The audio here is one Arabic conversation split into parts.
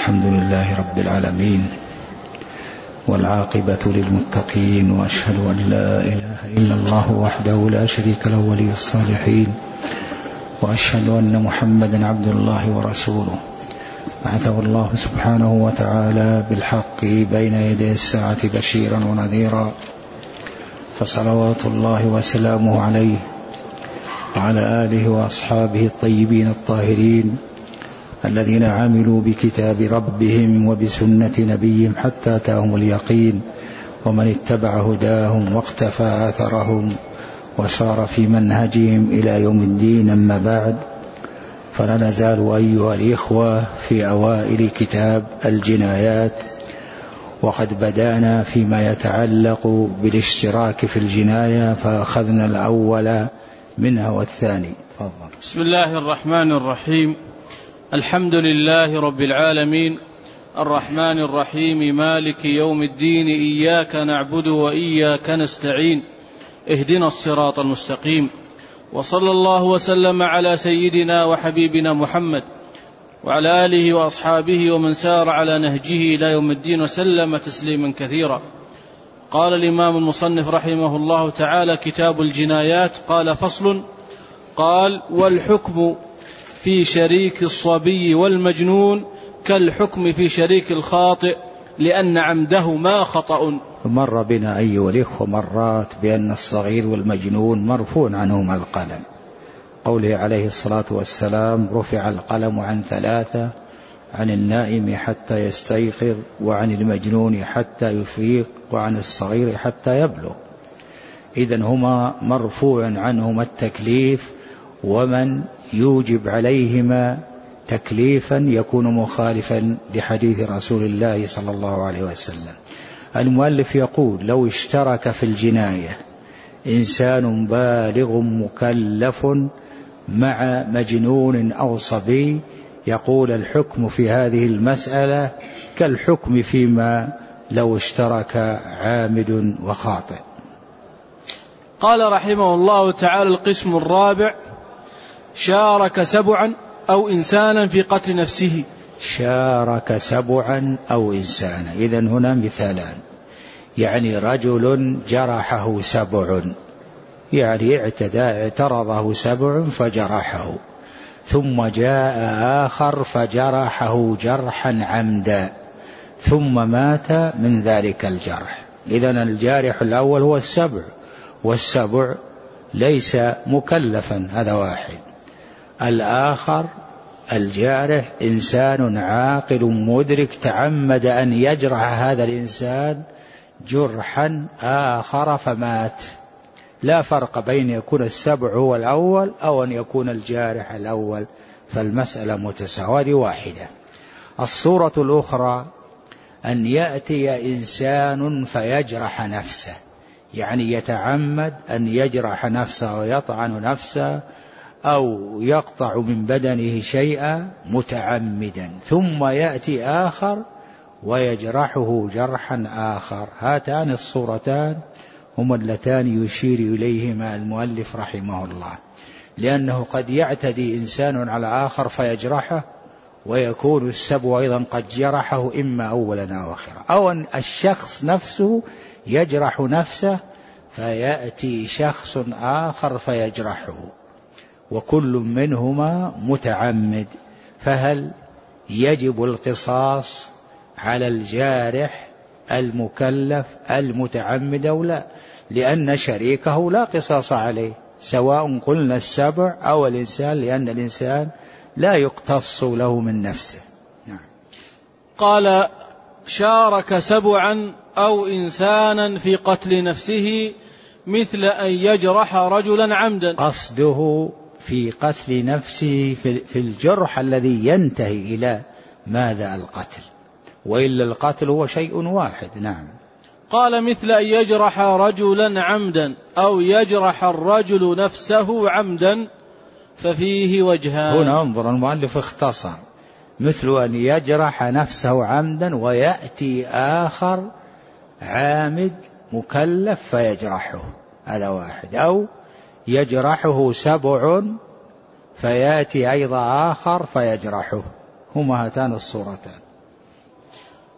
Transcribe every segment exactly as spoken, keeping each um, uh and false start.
الحمد لله رب العالمين، والعاقبة للمتقين، وأشهد أن لا إله إلا الله وحده لا شريك له ولي الصالحين، وأشهد أن محمدا عبد الله ورسوله بعثه الله سبحانه وتعالى بالحق بين يدي الساعة بشيرا ونذيرا، فصلوات الله وسلامه عليه وعلى آله وأصحابه الطيبين الطاهرين الذين عملوا بكتاب ربهم وبسنة نبيهم حتى أتاهم اليقين، ومن اتبع هداهم واقتفى أثرهم وسار في منهجهم إلى يوم الدين. أما بعد، فلا نزال أيها الإخوة في أوائل كتاب الجنايات، وقد بدأنا فيما يتعلق بالاشتراك في الجناية، فأخذنا الأول منها والثاني. تفضل. بسم الله الرحمن الرحيم. الحمد لله رب العالمين، الرحمن الرحيم، مالك يوم الدين، إياك نعبد وإياك نستعين، اهدنا الصراط المستقيم، وصلى الله وسلم على سيدنا وحبيبنا محمد وعلى آله وأصحابه ومن سار على نهجه إلى يوم الدين وسلم تسليما كثيرا. قال الإمام المصنف رحمه الله تعالى: كتاب الجنايات. قال: فصل. قال: والحكم في شريك الصبي والمجنون كالحكم في شريك الخاطئ، لأن عمدهما خطأ. مر بنا أيها الإخوة مرات بأن الصغير والمجنون مرفوع عنهما القلم، قوله عليه الصلاة والسلام: رفع القلم عن ثلاثة، عن النائم حتى يستيقظ، وعن المجنون حتى يفيق، وعن الصغير حتى يبلغ. إذن هما مرفوع عنهما التكليف، ومن يوجب عليهما تكليفا يكون مخالفا لحديث رسول الله صلى الله عليه وسلم. المؤلف يقول: لو اشترك في الجناية إنسان بالغ مكلف مع مجنون أو صبي، يقول الحكم في هذه المسألة كالحكم فيما لو اشترك عامد وخاطئ. قال رحمه الله تعالى: القسم الرابع: شارك سبعا أو إنسانا في قتل نفسه. شارك سبعا أو إنسانا، إذن هنا مثالان، يعني رجل جرحه سبع، يعني اعتدى اعترضه سبع فجرحه، ثم جاء آخر فجرحه جرحا عمدا ثم مات من ذلك الجرح. إذن الجارح الأول هو السبع، والسبع ليس مكلفا، هذا واحد. الآخر الجارح إنسان عاقل مدرك تعمد أن يجرح هذا الإنسان جرحا آخر فمات. لا فرق بين يكون السبع هو الأول أو أن يكون الجارح الأول، فالمسألة متساوية واحدة. الصورة الأخرى أن يأتي إنسان فيجرح نفسه، يعني يتعمد أن يجرح نفسه ويطعن نفسه أو يقطع من بدنه شيئا متعمدا، ثم يأتي آخر ويجرحه جرحا آخر. هاتان الصورتان هما اللتان يشير إليهما المؤلف رحمه الله، لأنه قد يعتدي إنسان على آخر فيجرحه، ويكون السبع أيضا قد جرحه إما أولا أو آخرا، أو أن الشخص نفسه يجرح نفسه فيأتي شخص آخر فيجرحه، وكل منهما متعمد. فهل يجب القصاص على الجارح المكلف المتعمد أو لا؟ لأن شريكه لا قصاص عليه، سواء قلنا السبع أو الإنسان، لأن الإنسان لا يقتص له من نفسه. نعم. قال: شارك سبعا أو إنسانا في قتل نفسه مثل أن يجرح رجلا عمدا. قصده في قتل نفسه في الجرح الذي ينتهي إلى ماذا؟ القتل، وإلا القتل هو شيء واحد. نعم. قال: مثل أن يجرح رجلا عمدا أو يجرح الرجل نفسه عمدا، ففيه وجهان. هنا انظر، المؤلف اختصر: مثل أن يجرح نفسه عمدا، ويأتي آخر عامد مكلف فيجرحه، هذا واحد. أو يجرحه سبع فيأتي أيضا آخر فيجرحه، هما هاتان الصورتان.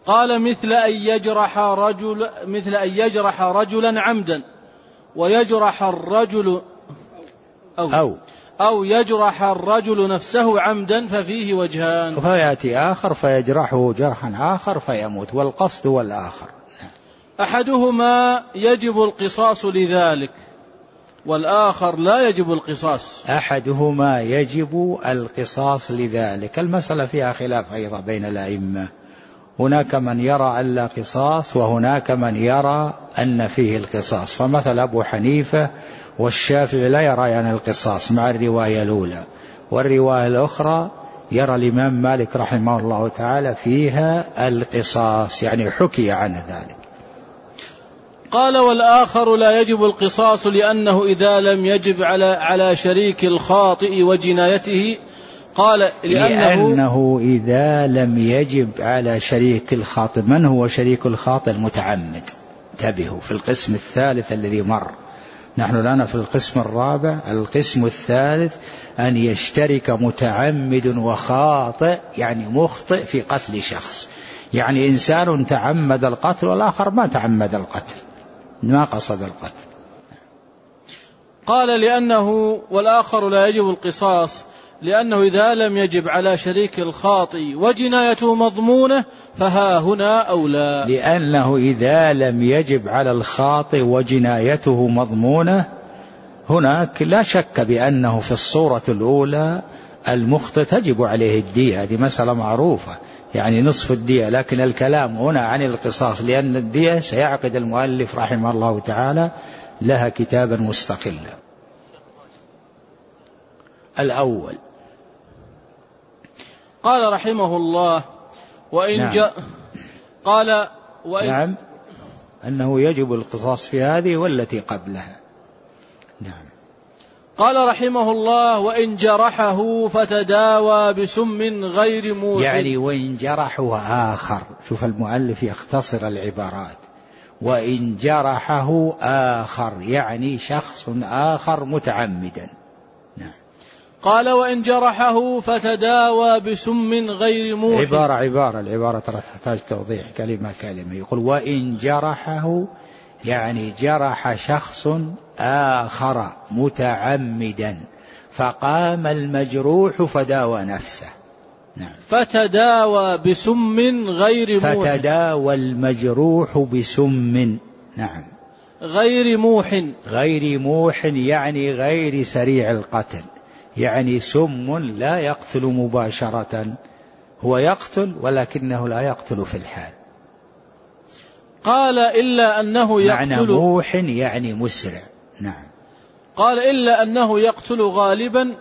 قال مثل أن يجرح رجل مثل أن يجرح رجلا عمدا ويجرح الرجل أو, أو أو يجرح الرجل نفسه عمدا ففيه وجهان. فيأتي آخر فيجرحه جرحا آخر فيموت، والقصد والآخر. أحدهما يجب القصاص لذلك والآخر لا يجب القصاص. أحدهما يجب القصاص لذلك. المسألة فيها خلاف أيضا بين الأئمة، هناك من يرى أن لا قصاص وهناك من يرى أن فيه القصاص. فمثل أبو حنيفة والشافعي لا يرى أن القصاص مع الرواية الأولى، والرواية الأخرى يرى الإمام مالك رحمه الله تعالى فيها القصاص، يعني حكي عنه ذلك. قال والآخر لا يجب القصاص لأنه إذا لم يجب على على شريك الخاطئ وجنايته. قال لأنه, لأنه إذا لم يجب على شريك الخاطئ. من هو شريك الخاطئ؟ المتعمد. انتبهوا في القسم الثالث الذي مر، نحن الآن في القسم الرابع. القسم الثالث أن يشترك متعمد وخاطئ، يعني مخطئ في قتل شخص، يعني إنسان تعمد القتل والآخر ما تعمد القتل، ما قصد القتل. قال لأنه والآخر لا يجب القصاص لأنه إذا لم يجب على شريك الخاطئ وجنايته مضمونة فها هنا أولى. لأنه إذا لم يجب على الخاطئ وجنايته مضمونة، هناك لا شك بأنه في الصورة الأولى المخطئ تجب عليه الدية، هذه مسألة معروفة، يعني نصف الدية. لكن الكلام هنا عن القصاص، لأن الدية سيعقد المؤلف رحمه الله تعالى لها كتابا مستقلا. الأول قال رحمه الله وإن نعم. جاء قال وإن نعم أنه يجب القصاص في هذه والتي قبلها. نعم. قال رحمه الله وإن جرحه فتداوى بسم غير موحد. يعني وإن جرحه آخر، شوف المؤلف يختصر العبارات، وإن جرحه آخر يعني شخص آخر متعمدا. نعم. قال وإن جرحه فتداوى بسم غير موحد. عبارة عبارة العبارة ترى تحتاج توضيح كلمة كلمة. يقول وإن جرحه يعني جرح شخص آخر متعمدا فقام المجروح فداوى نفسه. نعم. فتداوى بسم غير موح. فتداوى المجروح بسم. نعم. غير موح. غير موح يعني غير سريع القتل، يعني سم لا يقتل مباشرة، هو يقتل ولكنه لا يقتل في الحال. قال إلا أنه يقتل. معنى موح يعني مسرع. نعم. قال إلا أنه يقتل غالبا،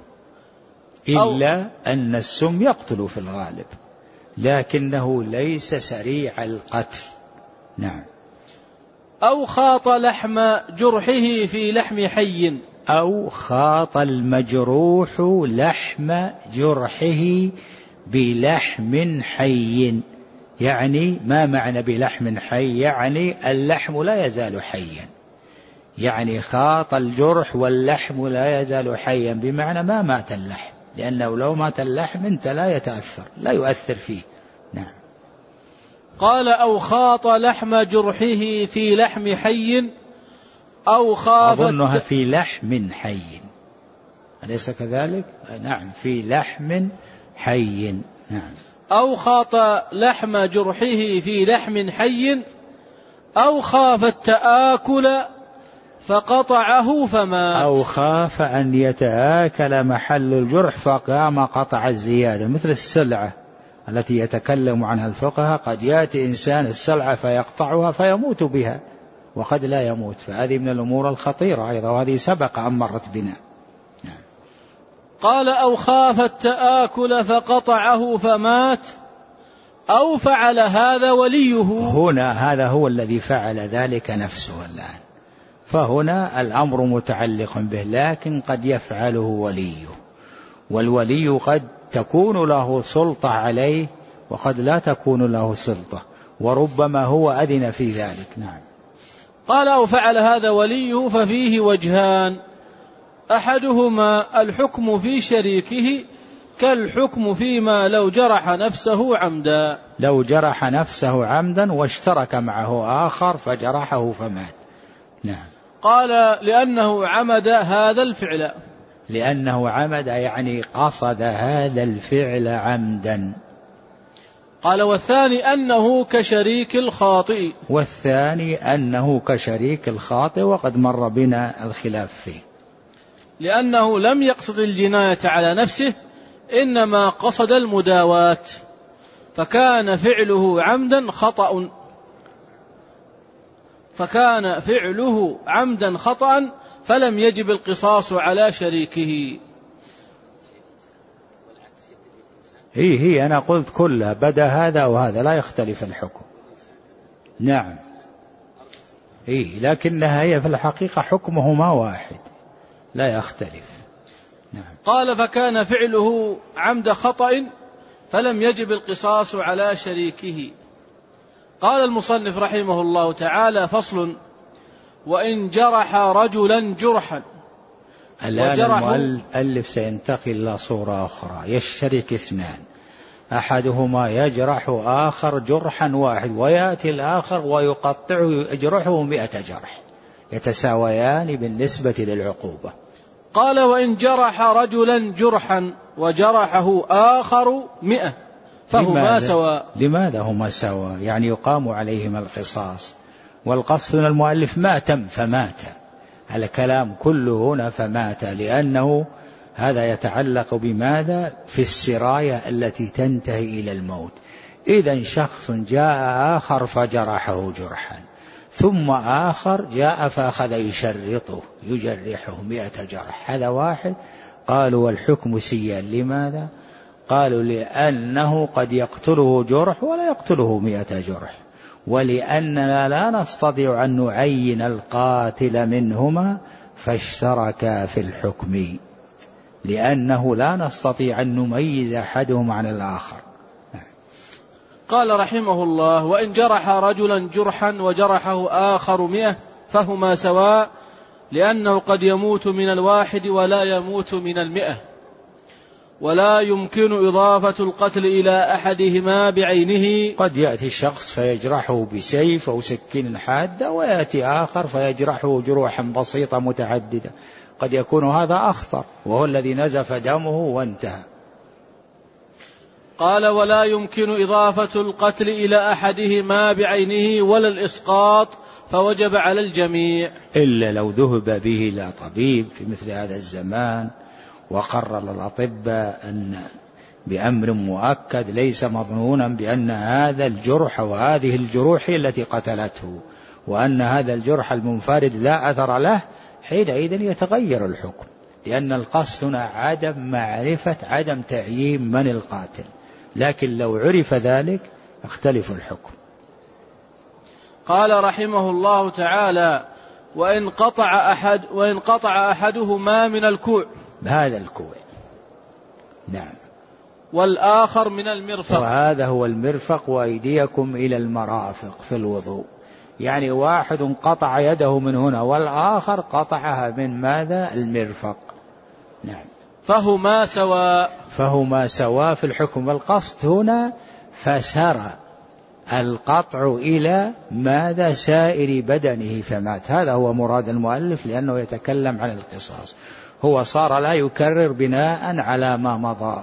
إلا أن السم يقتل في الغالب لكنه ليس سريع القتل. نعم. أو خاط لحم جرحه في لحم حي. أو خاط المجروح لحم جرحه بلحم حي. يعني ما معنى بلحم حي؟ يعني اللحم لا يزال حيا، يعني خاط الجرح واللحم لا يزال حيا، بمعنى ما مات اللحم، لأنه لو مات اللحم انت لا يتأثر، لا يؤثر فيه. نعم. قال أو خاط لحم جرحه في لحم حي أو خافت. أظنها في لحم حي، أليس كذلك؟ نعم في لحم حي. نعم. أو خاط لحم جرحه في لحم حي أو خاف التآكل فقطعه فمات. أو خاف أن يتآكل محل الجرح فقام قطع الزيادة، مثل السلعة التي يتكلم عنها الفقهاء، قد يأتي إنسان السلعة فيقطعها فيموت بها وقد لا يموت، فهذه من الأمور الخطيرة أيضا، وهذه سبق أن مرت بنا. نعم. قال أو خاف التآكل فقطعه فمات أو فعل هذا وليه. هنا هذا هو الذي فعل ذلك نفسه الآن، فهنا الأمر متعلق به، لكن قد يفعله وليه، والولي قد تكون له سلطة عليه وقد لا تكون له سلطة، وربما هو أذن في ذلك. نعم. قال أو فعل هذا وليه ففيه وجهان، أحدهما الحكم في شريكه كالحكم فيما لو جرح نفسه عمدا. لو جرح نفسه عمدا واشترك معه آخر فجرحه فمات. نعم. قال لأنه عمد هذا الفعل. لأنه عمد يعني قصد هذا الفعل عمدا. قال والثاني أنه كشريك الخاطئ. والثاني أنه كشريك الخاطئ وقد مر بنا الخلاف فيه. لأنه لم يقصد الجناية على نفسه إنما قصد المداواة فكان فعله عمدا خطأ فكان فعله عمدا خطأ فلم يجب القصاص على شريكه. هي هي أنا قلت كلها بدا هذا وهذا لا يختلف الحكم. نعم. هي لكنها هي في الحقيقة حكمهما واحد لا يختلف. نعم. قال فكان فعله عمد خطأ فلم يجب القصاص على شريكه. قال المصنف رحمه الله تعالى فصل وإن جرح رجلا جرحا. الآن المؤلف سينتقل إلى صورة أخرى. يشترك اثنان أحدهما يجرح آخر جرحا واحد ويأتي الآخر ويقطعه يجرحه مئة جرح يتساويان بالنسبة للعقوبة. قال وإن جرح رجلا جرحا وجرحه آخر مئة فهما سواء. لماذا هما سواء؟ يعني يقام عليهما القصاص. والقصد من المؤلف ما تم فمات. الكلام كله هنا فمات لأنه هذا يتعلق بماذا؟ في السراية التي تنتهي إلى الموت. إذن شخص جاء آخر فجرحه جرحا ثم آخر جاء فأخذ يشرطه يجرحه مئة جرح هذا واحد. قالوا والحكم سيان. لماذا؟ قالوا لأنه قد يقتله جرح ولا يقتله مئة جرح ولأننا لا نستطيع أن نعين القاتل منهما فاشتركا في الحكم لأنه لا نستطيع أن نميز أحدهم عن الآخر. قال رحمه الله وإن جرح رجلا جرحا وجرحه آخر مئة فهما سواء لأنه قد يموت من الواحد ولا يموت من المئة ولا يمكن إضافة القتل إلى أحدهما بعينه. قد يأتي الشخص فيجرحه بسيف أو سكين حادة ويأتي آخر فيجرحه جروحا بسيطة متعددة قد يكون هذا أخطر وهو الذي نزف دمه وانتهى. قال ولا يمكن إضافة القتل إلى أحدهما بعينه ولا الإسقاط فوجب على الجميع إلا لو ذهب به إلى طبيب في مثل هذا الزمان وقرر الأطباء أن بأمر مؤكد ليس مظنونا بأن هذا الجرح وهذه الجروح التي قتلته وأن هذا الجرح المنفرد لا أثر له حينئذ يتغير الحكم لأن القصد هنا عدم معرفة عدم تعيين من القاتل. لكن لو عرف ذلك اختلف الحكم. قال رحمه الله تعالى وإن قطع أحد وإن قطع أحدهما من الكوع هذا الكوع. نعم. والآخر من المرفق. وهذا هو المرفق وأيديكم إلى المرافق في الوضوء. يعني واحد قطع يده من هنا والآخر قطعها من ماذا؟ المرفق. نعم. فهما سواء. فهما سواء في الحكم. والقصد هنا فسرى القطع إلى ماذا؟ سائر بدنه فمات. هذا هو مراد المؤلف لأنه يتكلم عن القصاص. هو صار لا يكرر بناء على ما مضى.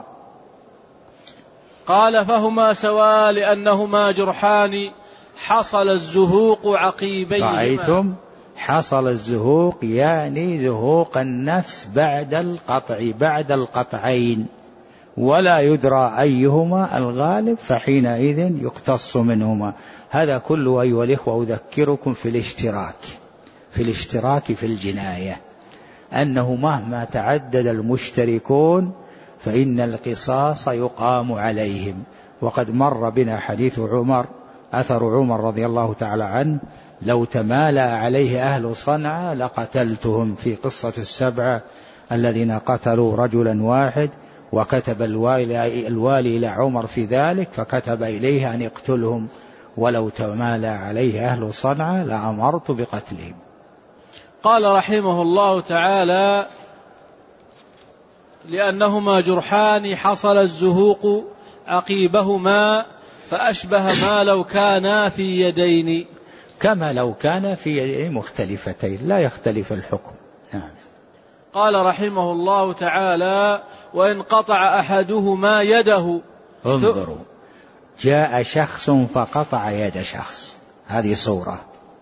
قال فهما سواء لأنهما جرحان حصل الزهوق عقيبيهما. رأيتم؟ حصل الزهوق يعني زهوق النفس بعد القطع بعد القطعين ولا يدرى أيهما الغالب فحينئذ يقتص منهما. هذا كله أيها الإخوة أذكركم في الاشتراك في الاشتراك في الجناية أنه مهما تعدد المشتركون فإن القصاص يقام عليهم. وقد مر بنا حديث عمر أثر عمر رضي الله تعالى عنه لو تمالى عليه أهل صنعاء لقتلتهم في قصة السبعة الذين قتلوا رجلا واحد وكتب الوالي, الوالي إلى عمر في ذلك فكتب إليه أن يقتلهم ولو تمالى عليه أهل صنعاء لأمرت بقتلهم. قال رحمه الله تعالى لأنهما جرحان حصل الزهوق عقيبهما فأشبه ما لو كانا في يدين، كما لو كان في يدين مختلفتين لا يختلف الحكم. نعم. قال رحمه الله تعالى: وإن قطع أحدهما يده. انظروا، جاء شخص فقطع يد شخص، هذه صورة.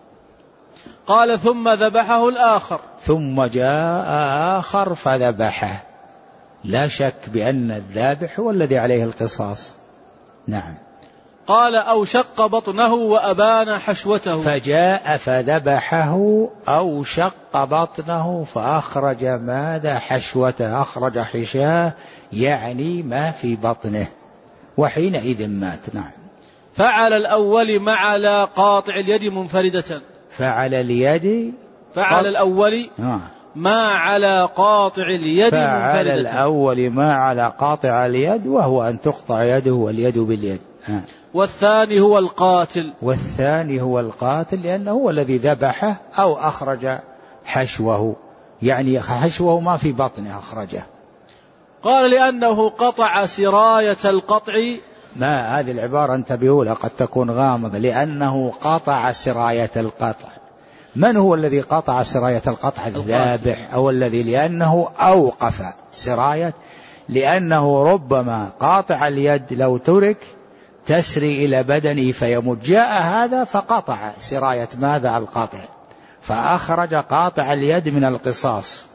قال: ثم ذبحه الآخر. ثم جاء آخر فذبحه، لا شك بأن الذابح هو الذي عليه القصاص. نعم. قال: أو شق بطنه وأبان حشوته. فجاء فذبحه أو شق بطنه فأخرج ماذا؟ حشوته، أخرج حشاه يعني ما في بطنه، وحينئذ مات. نعم. فعل الأول مع لا قاطع اليد منفردة. فعل اليد فعل قط... الأول آه. ما على قاطع اليد منفردة. فعل الأول ما على قاطع اليد، وهو أن تقطع يده واليد باليد. آه. والثاني هو القاتل. والثاني هو القاتل لأنه هو الذي ذبحه أو أخرج حشوه، يعني حشوه ما في بطنه أخرجه. قال: لأنه قطع سراية القطع. ما هذه العبارة انتبهوا لها قد تكون غامضة. لأنه قطع سراية القطع. من هو الذي قطع سراية القطع؟ الذابح أو الذي، لأنه أوقف سراية، لأنه ربما قاطع اليد لو ترك تسري إلى بدنه فيموت. جاء هذا فقطع سراية ماذا؟ القطع، فأخرج قاطع اليد من القصاص.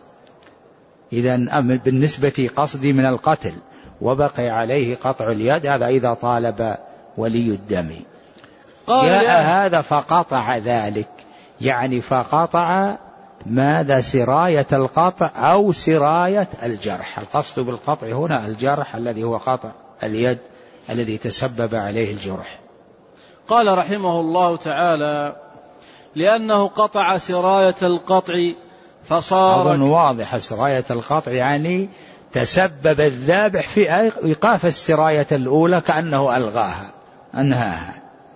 إذن بالنسبة قصدي من القتل، وبقي عليه قطع اليد، هذا إذا طالب ولي الدم. جاء هذا فقطع ذلك، يعني فقطع ماذا؟ سراية القطع أو سراية الجرح. القصد بالقطع هنا الجرح الذي هو قطع اليد الذي تسبب عليه الجرح. قال رحمه الله تعالى: لأنه قطع سراية القطع فصار. أظن واضح. سراية القطع يعني تسبب الذابح في إيقاف السراية الأولى كأنه ألغاها أنهاها.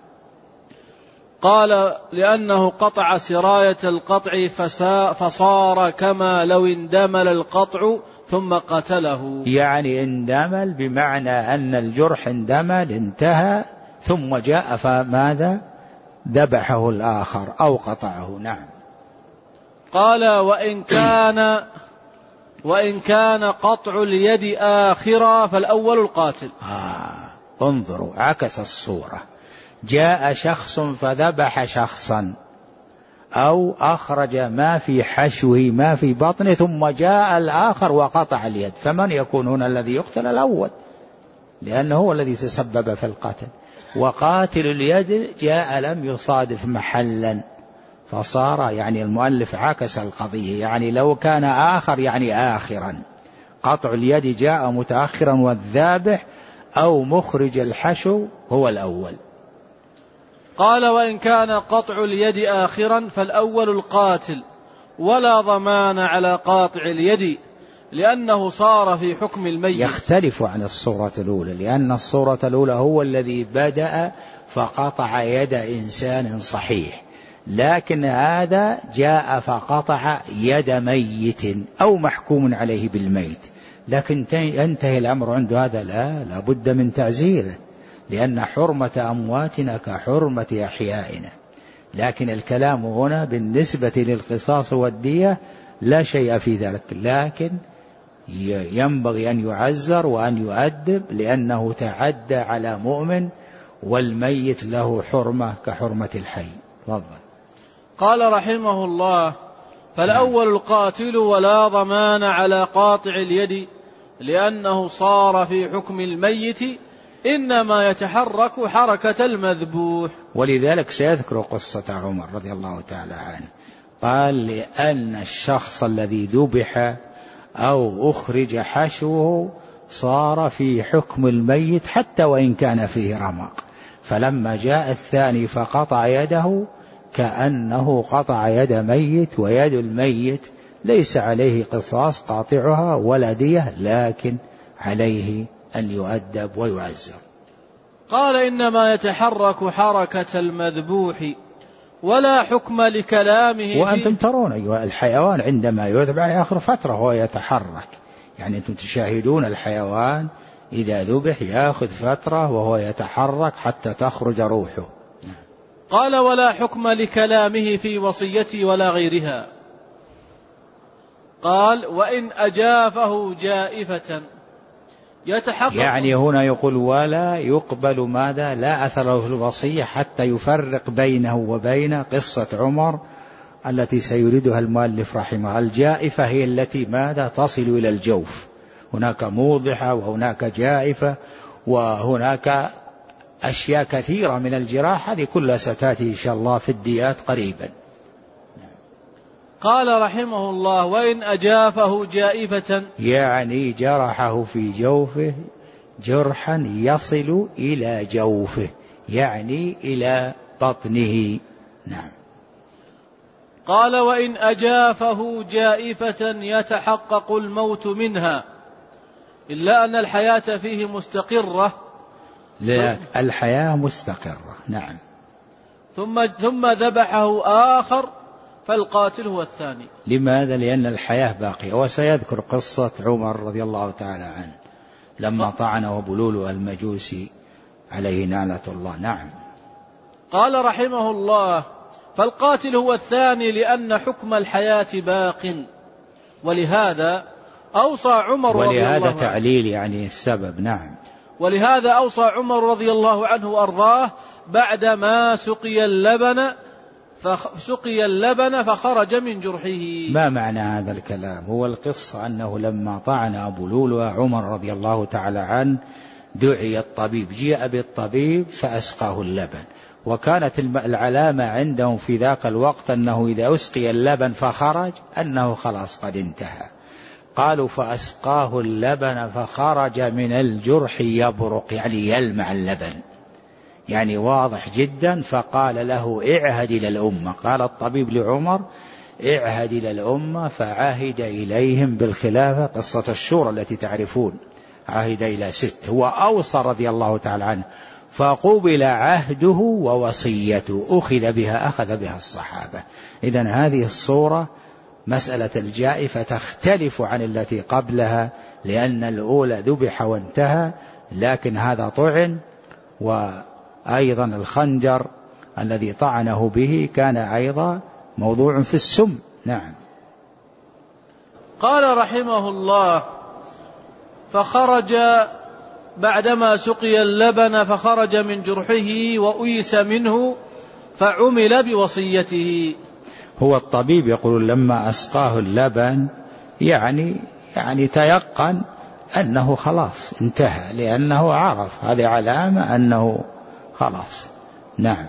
قال: لأنه قطع سراية القطع فصار كما لو اندمل القطع ثم قتله. يعني اندمل بمعنى أن الجرح اندمل انتهى، ثم جاء فماذا؟ ذبحه الآخر أو قطعه. نعم. قال: وإن كان وإن كان قطع اليد آخرا فالأول القاتل. آه. انظروا، عكس الصورة. جاء شخص فذبح شخصا أو أخرج ما في حشوه ما في بطنه، ثم جاء الآخر وقطع اليد، فمن يكون هنا الذي يقتل؟ الأول، لأنه هو الذي تسبب في القتل. وقاتل اليد جاء لم يصادف محلا فصار، يعني المؤلف عكس القضية، يعني لو كان آخر يعني آخرا. قطع اليد جاء متأخرا، والذابح أو مخرج الحشو هو الأول. قال: وإن كان قطع اليد آخرا فالأول القاتل، ولا ضمان على قاطع اليد لأنه صار في حكم الميت. يختلف عن الصورة الأولى، لأن الصورة الأولى هو الذي بدأ فقطع يد إنسان صحيح، لكن هذا جاء فقطع يد ميت أو محكوم عليه بالميت. لكن ينتهي الأمر عند هذا؟ لا، لا بد من تعزيره، لأن حرمة أمواتنا كحرمة أحيائنا. لكن الكلام هنا بالنسبة للقصاص والدية لا شيء في ذلك، لكن ينبغي أن يعزر وأن يؤدب، لأنه تعدى على مؤمن، والميت له حرمة كحرمة الحي. تفضل. قال رحمه الله: فالأول القاتل، ولا ضمان على قاطع اليد لأنه صار في حكم الميت، إنما يتحرك حركة المذبوح. ولذلك سيذكر قصة عمر رضي الله تعالى عنه، قال: لأن الشخص الذي ذبح أو أخرج حشوه صار في حكم الميت حتى وإن كان فيه رمق، فلما جاء الثاني فقطع يده كأنه قطع يد ميت، ويد الميت ليس عليه قصاص قاطعها ولا دية، لكن عليه أن يؤدب ويعزر. قال: إنما يتحرك حركة المذبوح ولا حكم لكلامه. وأنتم ترون أيها الحيوان عندما يذبح آخر فترة هو يتحرك، يعني أنتم تشاهدون الحيوان إذا ذبح يأخذ فترة وهو يتحرك حتى تخرج روحه. قال ولا حكم لكلامه في وصيته ولا غيرها. قال وإن أجافه جائفة يتحقق، يعني هنا يقول ولا يقبل ماذا؟ لا أثر له في الوصية، حتى يفرق بينه وبين قصة عمر التي سيريدها المؤلف رحمه. الجائفة هي التي ماذا؟ تصل إلى الجوف. هناك موضحة وهناك جائفة وهناك أشياء كثيرة من الجراح، هذه كلها ستأتي إن شاء الله في الديات قريبا. قال رحمه الله وإن أجافه جائفة، يعني جرحه في جوفه جرحا يصل إلى جوفه، يعني إلى بطنه. نعم. قال وإن أجافه جائفة يتحقق الموت منها، إلا أن الحياة فيه مستقرة. لا، الحياة مستقرة. نعم. ثم ثم ذبحه آخر فالقاتل هو الثاني. لماذا؟ لأن الحياة باقية. وسيذكر قصة عمر رضي الله تعالى عنه لما طعنه بلول المجوسي عليه لعنة الله. نعم. قال رحمه الله فالقاتل هو الثاني لأن حكم الحياة باق، ولهذا أوصى عمر رضي الله عنه، ولهذا تعليل يعني السبب. نعم. ولهذا أوصى عمر رضي الله عنه وأرضاه بعدما سقي اللبن فسقي اللبن فخرج من جرحه. ما معنى هذا الكلام؟ هو القصة أنه لما طعن أبو لولو عمر رضي الله تعالى عنه دعي الطبيب، جاء بالطبيب فأسقاه اللبن، وكانت العلامة عندهم في ذاك الوقت أنه إذا أسقي اللبن فخرج أنه خلاص قد انتهى. قالوا فأسقاه اللبن فخرج من الجرح يبرق، يعني يلمع اللبن، يعني واضح جدا. فقال له اعهد إلى الأمة. قال الطبيب لعمر اعهد إلى الأمة، فعهد إليهم بالخلافة، قصة الشورى التي تعرفون، عهد إلى ست. هو أوصى رضي الله تعالى عنه، فقبل عهده ووصيته، أخذ بها أخذ بها الصحابة. إذن هذه الصورة مسألة الجائفة تختلف عن التي قبلها، لأن الأولى ذبح وانتهى، لكن هذا طعن. وأيضا الخنجر الذي طعنه به كان أيضا موضوع في السم. نعم. قال رحمه الله فخرج بعدما سقي اللبن فخرج من جرحه وأيس منه فعمل بوصيته. هو الطبيب يقول لما أسقاه اللبن يعني يعني تيقن أنه خلاص انتهى، لأنه عرف هذه علامة أنه خلاص. نعم.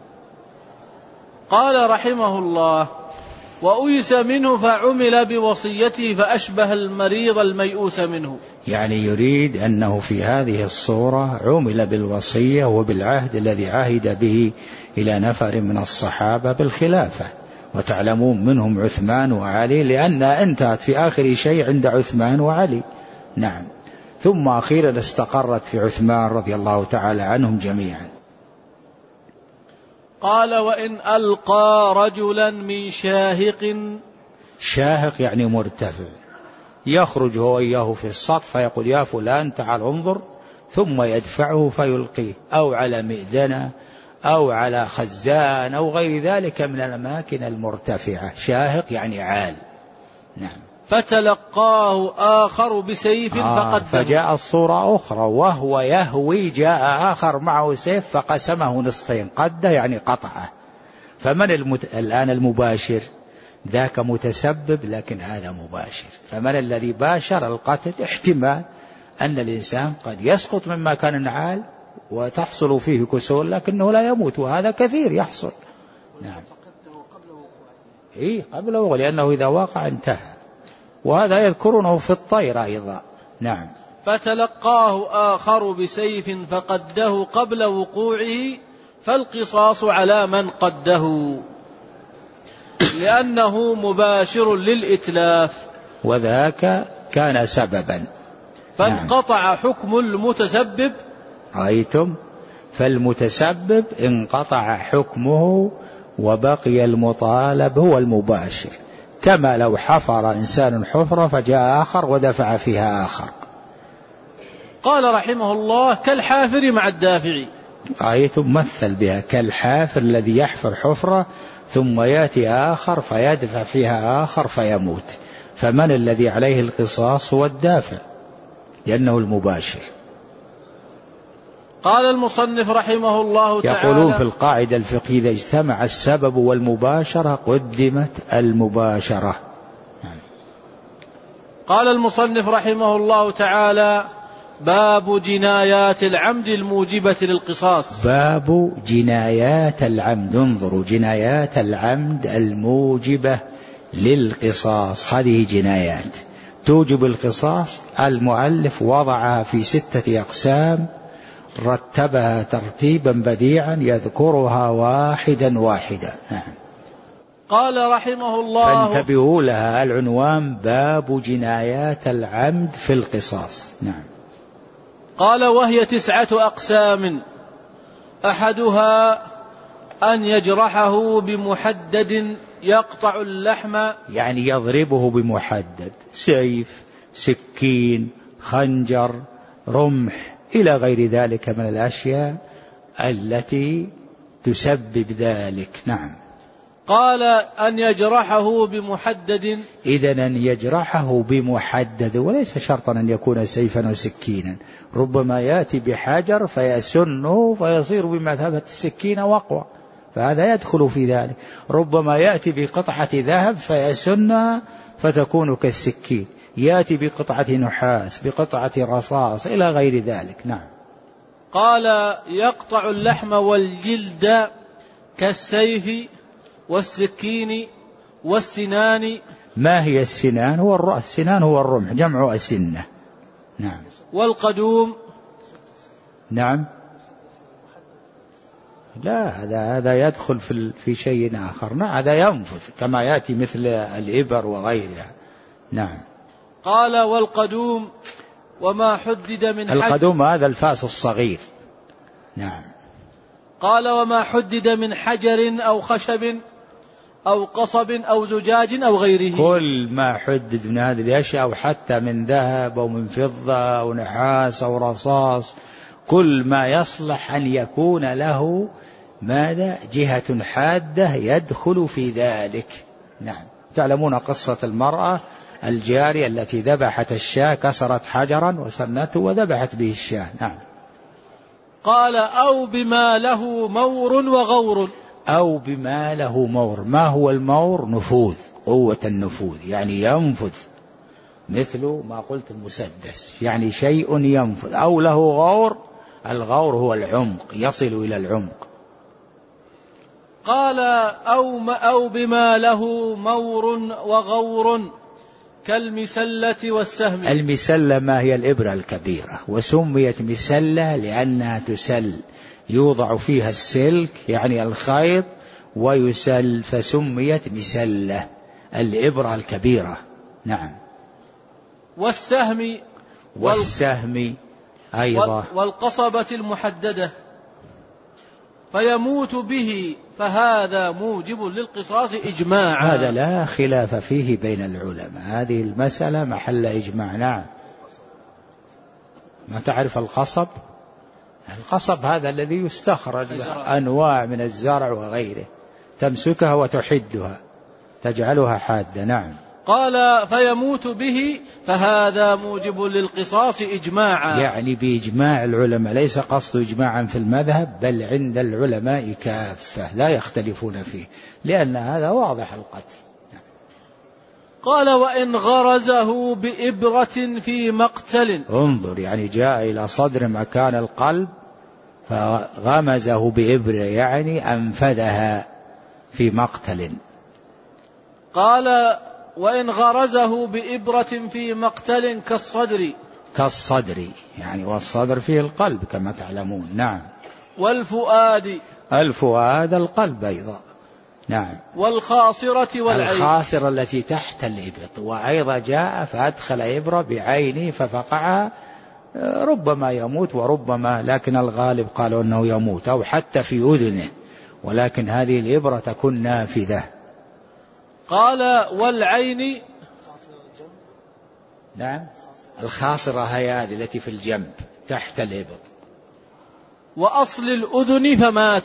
قال رحمه الله وأيس منه فعمل بوصيته فأشبه المريض الميؤوس منه، يعني يريد أنه في هذه الصورة عمل بالوصية وبالعهد الذي عهد به إلى نفر من الصحابة بالخلافة، وتعلمون منهم عثمان وعلي، لأنها انتهت في آخر شيء عند عثمان وعلي. نعم. ثم أخيرا استقرت في عثمان رضي الله تعالى عنهم جميعا. قال وإن ألقى رجلا من شاهق، شاهق يعني مرتفع، يخرج هو إياه في السطح فيقول يا فلان تعال انظر، ثم يدفعه فيلقيه، أو على مئذنة أو على خزان أو غير ذلك من الأماكن المرتفعة. شاهق يعني عال. نعم. فتلقاه آخر بسيف آه فقدمه. فجاء الصورة أخرى وهو يهوي، جاء آخر معه سيف فقسمه نصفين، قد يعني قطعه. فمن المت... الآن المباشر؟ ذاك متسبب لكن هذا مباشر. فمن الذي باشر القتل؟ احتمال أن الإنسان قد يسقط من مكان عال وتحصل فيه كسور لكنه لا يموت، وهذا كثير يحصل. نعم. إيه قبله، لأنه إذا وقع انتهى، وهذا يذكرونه في الطير أيضا. نعم. فتلقاه آخر بسيف فقده قبل وقوعه، فالقصاص على من قده، لأنه مباشر للإتلاف، وذاك كان سببا. فانقطع نعم. حكم المتسبب. رأيتم؟ فالمتسبب انقطع حكمه وبقي المطالب هو المباشر. كما لو حفر إنسان حفرة فجاء آخر ودفع فيها آخر. قال رحمه الله: كالحافر مع الدافع. آية مثل بها كالحافر الذي يحفر حفرة ثم يأتي آخر فيدفع فيها آخر فيموت، فمن الذي عليه القصاص؟ هو الدافع لأنه المباشر. قال المصنف رحمه الله تعالى: يقولون في القاعدة الفقهية إذا اجتمع السبب والمباشرة قدمت المباشرة. قال المصنف رحمه الله تعالى: باب جنايات العمد الموجبة للقصاص. باب جنايات العمد. انظروا، جنايات العمد الموجبة للقصاص، هذه جنايات توجب القصاص. المؤلف وضعها في ستة أقسام، رتبها ترتيبا بديعا يذكرها واحدا واحدا. قال رحمه الله: فانتبهوا لها، العنوان باب جنايات العمد في القصاص. نعم. قال: وهي تسعة أقسام، أحدها أن يجرحه بمحدد يقطع اللحم، يعني يضربه بمحدد، سيف، سكين، خنجر، رمح، إلى غير ذلك من الأشياء التي تسبب ذلك. نعم. قال: أن يجرحه بمحدد. إذن أن يجرحه بمحدد، وليس شرطا أن يكون سيفا أو سكينا، ربما يأتي بحجر فيسنه فيصير بمثابة السكين وأقوى، فهذا يدخل في ذلك. ربما يأتي بقطعة ذهب فيسنها فتكون كالسكين، يأتي بقطعة نحاس، بقطعة رصاص، إلى غير ذلك. نعم. قال: يقطع اللحم والجلد كالسيف والسكين والسنان. ما هي السنان؟ هو الرأس، السنان هو الرمح، جمع أسنة. نعم. والقدوم. نعم. لا، هذا هذا يدخل في في شيء آخر. نعم، هذا ينفذ كما يأتي مثل الإبر وغيرها. نعم. قال: والقدوم وما حدد من القدوم هذا الفاس الصغير. نعم. قال: وما حدد من حجر أو خشب أو قصب أو زجاج أو غيره. كل ما حدد من هذه الأشياء، أو حتى من ذهب أو من فضة أو نحاس أو رصاص، كل ما يصلح أن يكون له ماذا؟ جهة حادة يدخل في ذلك. نعم. تعلمون قصة المرأة الجارية التي ذبحت الشاة، كسرت حجرا وسنته وذبحت به الشاة. نعم. قال: أو بما له مور وغور. أو بما له مور. ما هو المور؟ نفوذ، قوة النفوذ، يعني ينفذ، مثل ما قلت المسدس، يعني شيء ينفذ. أو له غور، الغور هو العمق، يصل إلى العمق. قال: أو, ما أو بما له مور وغور كالمسلة والسهم. المسلة ما هي؟ الإبرة الكبيرة، وسميت مسلة لأنها تسل، يوضع فيها السلك يعني الخيط ويسل، فسميت مسلة، الإبرة الكبيرة. نعم. والسهم. والسهم أيضا. والقصبة المحددة فيموت به، فهذا موجب للقصاص إجماعا. هذا لا خلاف فيه بين العلماء، هذه المسألة محل إجماع. نعم. ما تعرف القصب؟ القصب هذا الذي يستخرج أنواع من الزرع وغيره، تمسكها وتحدها، تجعلها حادة. نعم. قال: فيموت به، فهذا موجب للقصاص إجماعا، يعني بإجماع العلماء، ليس قصد إجماعا في المذهب، بل عند العلماء كافة لا يختلفون فيه، لأن هذا واضح القتل. قال: وإن غرزه بإبرة في مقتل. انظر، يعني جاء إلى صدر مكان القلب فغمزه بإبرة، يعني أنفذها في مقتل. قال: وإن غرزه بإبرة في مقتل كالصدر. كالصدر يعني، والصدر فيه القلب كما تعلمون. نعم. والفؤاد. الفؤاد القلب أيضا. نعم. والخاصرة والعين. الخاصرة التي تحت الإبط، وأيضا جاء فأدخل إبرة بعينه ففقعها، ربما يموت وربما، لكن الغالب قالوا أنه يموت، أو حتى في أذنه، ولكن هذه الإبرة تكون نافذة. قال والعين. نعم الخاصرة هي هذه التي في الجنب تحت الإبط. وأصل الأذن فمات.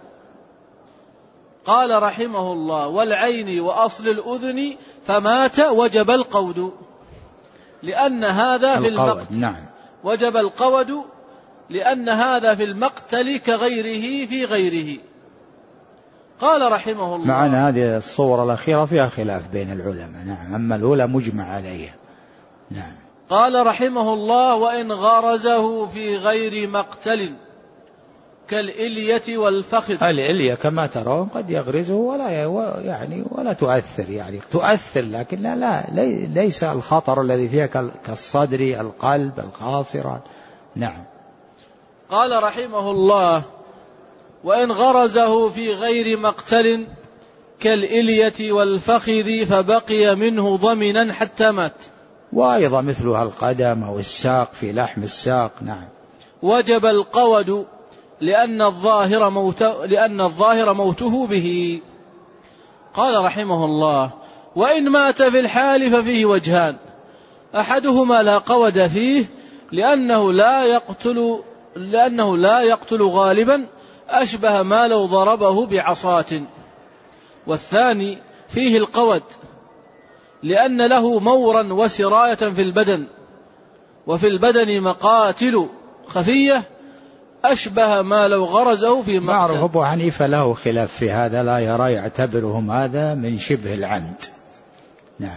قال رحمه الله والعين وأصل الأذن فمات وجب القود، لأن هذا في المقتل. نعم وجب القود لأن هذا في المقتل كغيره في غيره. قال رحمه الله. معنا هذه الصورة الأخيرة فيها خلاف بين العلماء. نعم أما الأولى مجمع عليها. نعم. قال رحمه الله وإن غرزه في غير مقتل كالإلية والفخذ. الإلية كما ترون قد يغرزه ولا يعني ولا تؤثر، يعني تؤثر لكن لا, لا ليس الخطر الذي فيها كالصدر القلب الخاصرة. نعم. قال رحمه الله وإن غرزه في غير مقتل كالإلية والفخذ فبقي منه ضمنا حتى مات. وأيضا مثلها القدم أو الساق في لحم الساق. نعم. وجب القود لأن الظاهر موته, لأن الظاهر موته به. قال رحمه الله وإن مات في الحال ففيه وجهان، أحدهما لا قود فيه لأنه لا يقتل لأنه لا يقتل غالبا أشبه ما لو ضربه بعصاة، والثاني فيه القود لأن له مورا وسراية في البدن، وفي البدن مقاتل خفية أشبه ما لو غرزه في مقتل. معروف أبو حنيفة له خلاف في هذا، لا يرى يعتبرهم هذا من شبه العمد. نعم.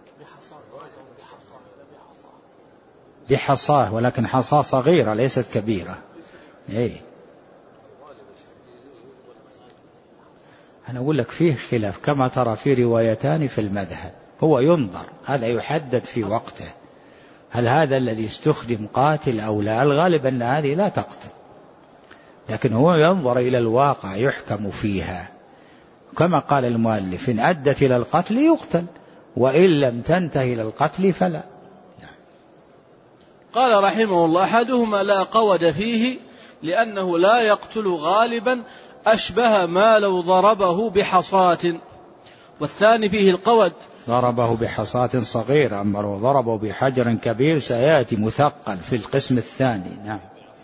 بحصاه ولكن حصاه صغيرة ليست كبيرة. ايه أنا أقول لك فيه خلاف كما ترى في روايتان في المذهب. هو ينظر، هذا يحدد في وقته هل هذا الذي استخدم قاتل أو لا. الغالب أن هذه لا تقتل، لكن هو ينظر إلى الواقع يحكم فيها كما قال المؤلف إن أدت إلى القتل يقتل وإن لم تنتهي إلى القتل فلا. قال رحمه الله أحدهما لا قود فيه لأنه لا يقتل غالبا أشبه ما لو ضربه بحصاة، والثاني فيه القود ضربه بحصاة صغيرة، أما لو ضربه بحجر كبير سيأتي مثقل في القسم الثاني. نعم.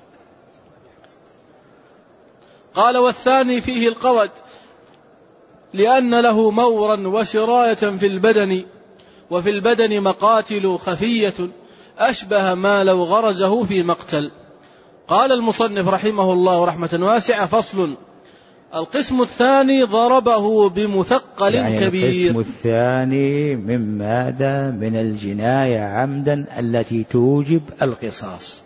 قال والثاني فيه القود لأن له مورا وسراية في البدن، وفي البدن مقاتل خفية أشبه ما لو غرزه في مقتل. قال المصنف رحمه الله رحمة واسعة فصل. القسم الثاني ضربه بمثقل يعني كبير. القسم الثاني من ماذا؟ من الجناية عمدا التي توجب القصاص.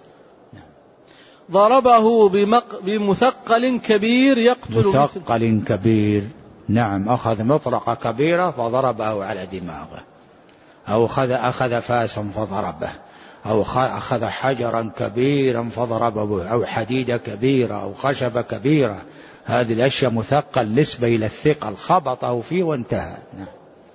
ضربه بمق... بمثقل كبير يقتل. مثقل كبير. نعم. أخذ مطرقة كبيرة فضربه على دماغه، أو أخذ, أخذ فاسا فضربه، أو أخذ حجرا كبيرا فضربه، أو حديدة كبيرة أو خشبة كبيرة. هذه الأشياء مثقل نسبة إلى الثقل، خبطه فيه وانتهى. نعم.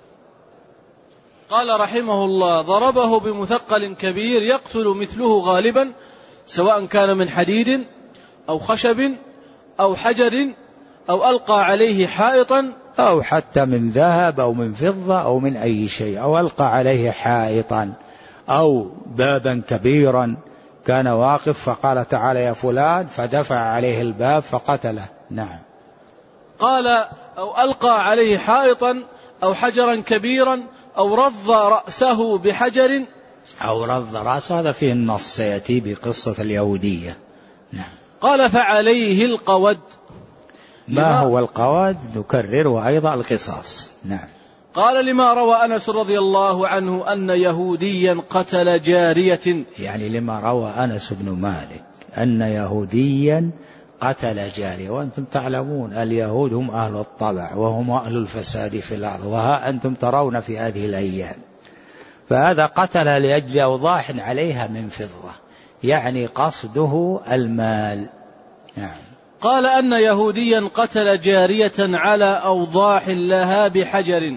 قال رحمه الله ضربه بمثقل كبير يقتل مثله غالبا سواء كان من حديد أو خشب أو حجر أو ألقى عليه حائطا، أو حتى من ذهب أو من فضة أو من أي شيء، أو ألقى عليه حائطا أو بابا كبيرا كان واقف فقال تعالى يا فلان فدفع عليه الباب فقتله. نعم. قال أو ألقى عليه حائطا أو حجرا كبيرا أو رض رأسه بحجر. أو رض رأسه هذا فيه النص سيأتي بقصة اليهودية. نعم. قال فعليه القود. ما هو القود؟ نكرره أيضا القصاص. نعم. قال لما روى أنس رضي الله عنه أن يهوديا قتل جارية. يعني لما روى أنس بن مالك أن يهوديا قتل جارية، وأنتم تعلمون اليهود هم أهل الطبع وهم أهل الفساد في الأرض، وها أنتم ترون في هذه الأيام. فهذا قتل لأجل أوضاح عليها من فضة، يعني قصده المال. نعم. قال أن يهوديا قتل جارية على أوضاح لها بحجر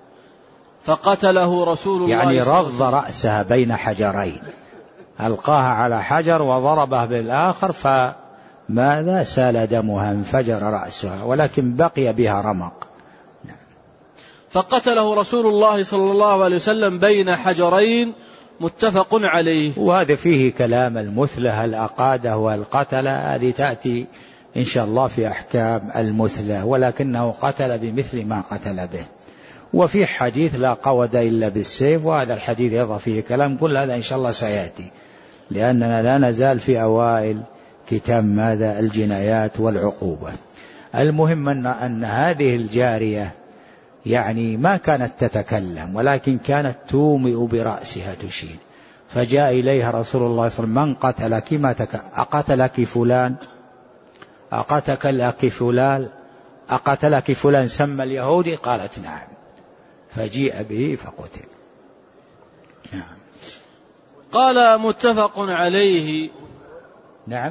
فقتله رسول الله يعني رض رأسها بين حجرين، ألقاها على حجر وضربه بالآخر فماذا؟ سال دمها انفجر رأسها، ولكن بقي بها رمق. نعم. فقتله رسول الله صلى الله عليه وسلم بين حجرين متفق عليه. وهذا فيه كلام المثلة، الأقادة والقتلة، هذه تأتي إن شاء الله في أحكام المثلة، ولكنه قتل بمثل ما قتل به. وفي حديث لا قود إلا بالسيف، وهذا الحديث يضع فيه كلام، كل هذا إن شاء الله سيأتي، لأننا لا نزال في أوائل كتاب ماذا الجنايات والعقوبة. المهم أن, أن هذه الجارية يعني ما كانت تتكلم، ولكن كانت تومئ برأسها تشير، فجاء إليها رسول الله صلى الله عليه وسلم: من قتلك؟ ما تك... أقتلك فلان؟ أقتلك فلان؟ أقتلك فلان سمى اليهودي؟ قالت نعم، فجيء به فقتل. نعم. قال متفق عليه. نعم،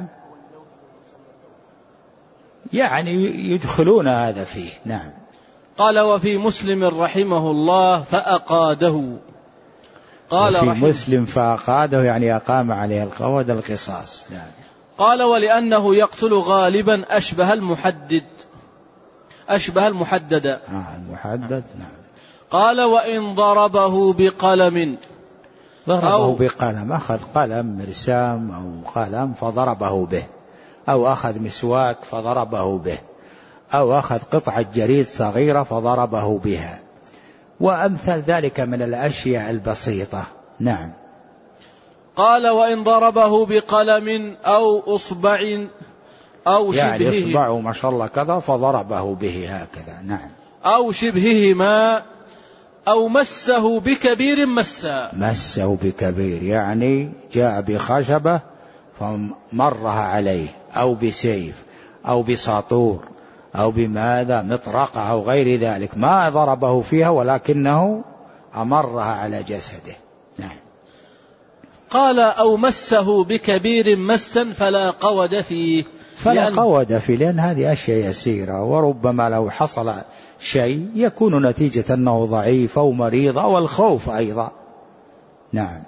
يعني يدخلون هذا فيه. نعم. قال وفي مسلم رحمه الله فأقاده. قال وفي رحمه مسلم فأقاده يعني أقام عليه القود القصاص. نعم. قال ولأنه يقتل غالبا أشبه المحدد أشبه المحدد. آه المحدد. نعم. قال وإن ضربه بقلم، ضربه بقلم، أخذ قلم مرسام أو قلم فضربه به، أو أخذ مسواك فضربه به، أو أخذ قطعة جريد صغيرة فضربه بها، وأمثل ذلك من الأشياء البسيطة. نعم. قال وإن ضربه بقلم أو أصبع أو شبهه، يعني إصبعه ما شاء الله كذا فضربه به هكذا. نعم. أو شبههما أو مسه بكبير مسا. مسه بكبير يعني جاء بخشبة فمرها عليه، أو بسيف أو بساطور أو بماذا مطرقة أو غير ذلك، ما ضربه فيها ولكنه أمرها على جسده. نعم. قال أو مسه بكبير مسا فلا قود فيه، فلا لأن قود فيه، لأن هذه أشياء يسيرة، وربما لو حصل شيء يكون نتيجة أنه ضعيف أو مريض أو الخوف أيضا. نعم.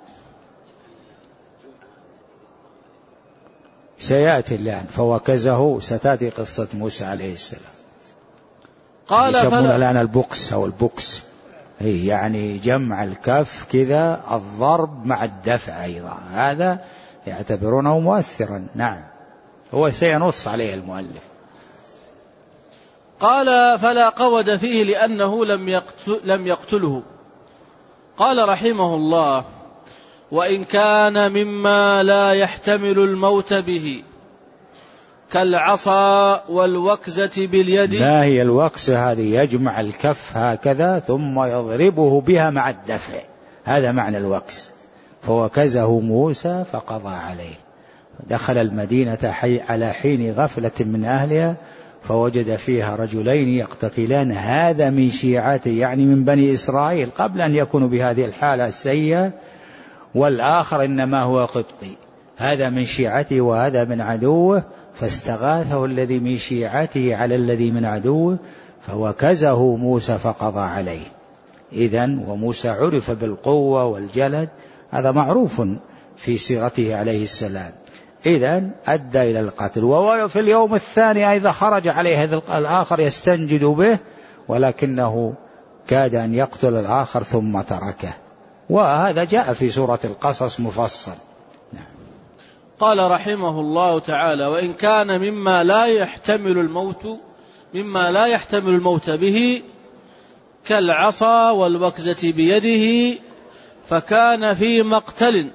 سيأتي الآن فوكزه، ستأتي قصة موسى عليه السلام. قال يسمون فلا الآن البوكس أو البوكس، هي يعني جمع الكف كذا، الضرب مع الدفع أيضا، هذا يعتبرونه مؤثرا. نعم. هو سينص عليه المؤلف. قال فلا قود فيه لأنه لم يقتل لم يقتله. قال رحمه الله وإن كان مما لا يحتمل الموت به كالعصا والوكزة باليد. ما هي الوكزة؟ هذه يجمع الكف هكذا ثم يضربه بها مع الدفع، هذا معنى الوكز. فوكزه موسى فقضى عليه. دخل المدينة حي على حين غفلة من أهلها فوجد فيها رجلين يقتتلان، هذا من شيعته يعني من بني إسرائيل قبل أن يكونوا بهذه الحالة السيئة، والآخر إنما هو قبطي، هذا من شيعته وهذا من عدوه، فاستغاثه الذي من شيعته على الذي من عدوه فوكزه موسى فقضى عليه. إذن وموسى عرف بالقوة والجلد، هذا معروف في سيرته عليه السلام، إذن أدى إلى القتل. وفي اليوم الثاني أيضا خرج عليه الآخر يستنجد به، ولكنه كاد أن يقتل الآخر ثم تركه، وهذا جاء في سورة القصص مفصل. نعم. قال رحمه الله تعالى وإن كان مما لا يحتمل الموت مما لا يحتمل الموت به كالعصا والوكزة بيده، فكان في مقتل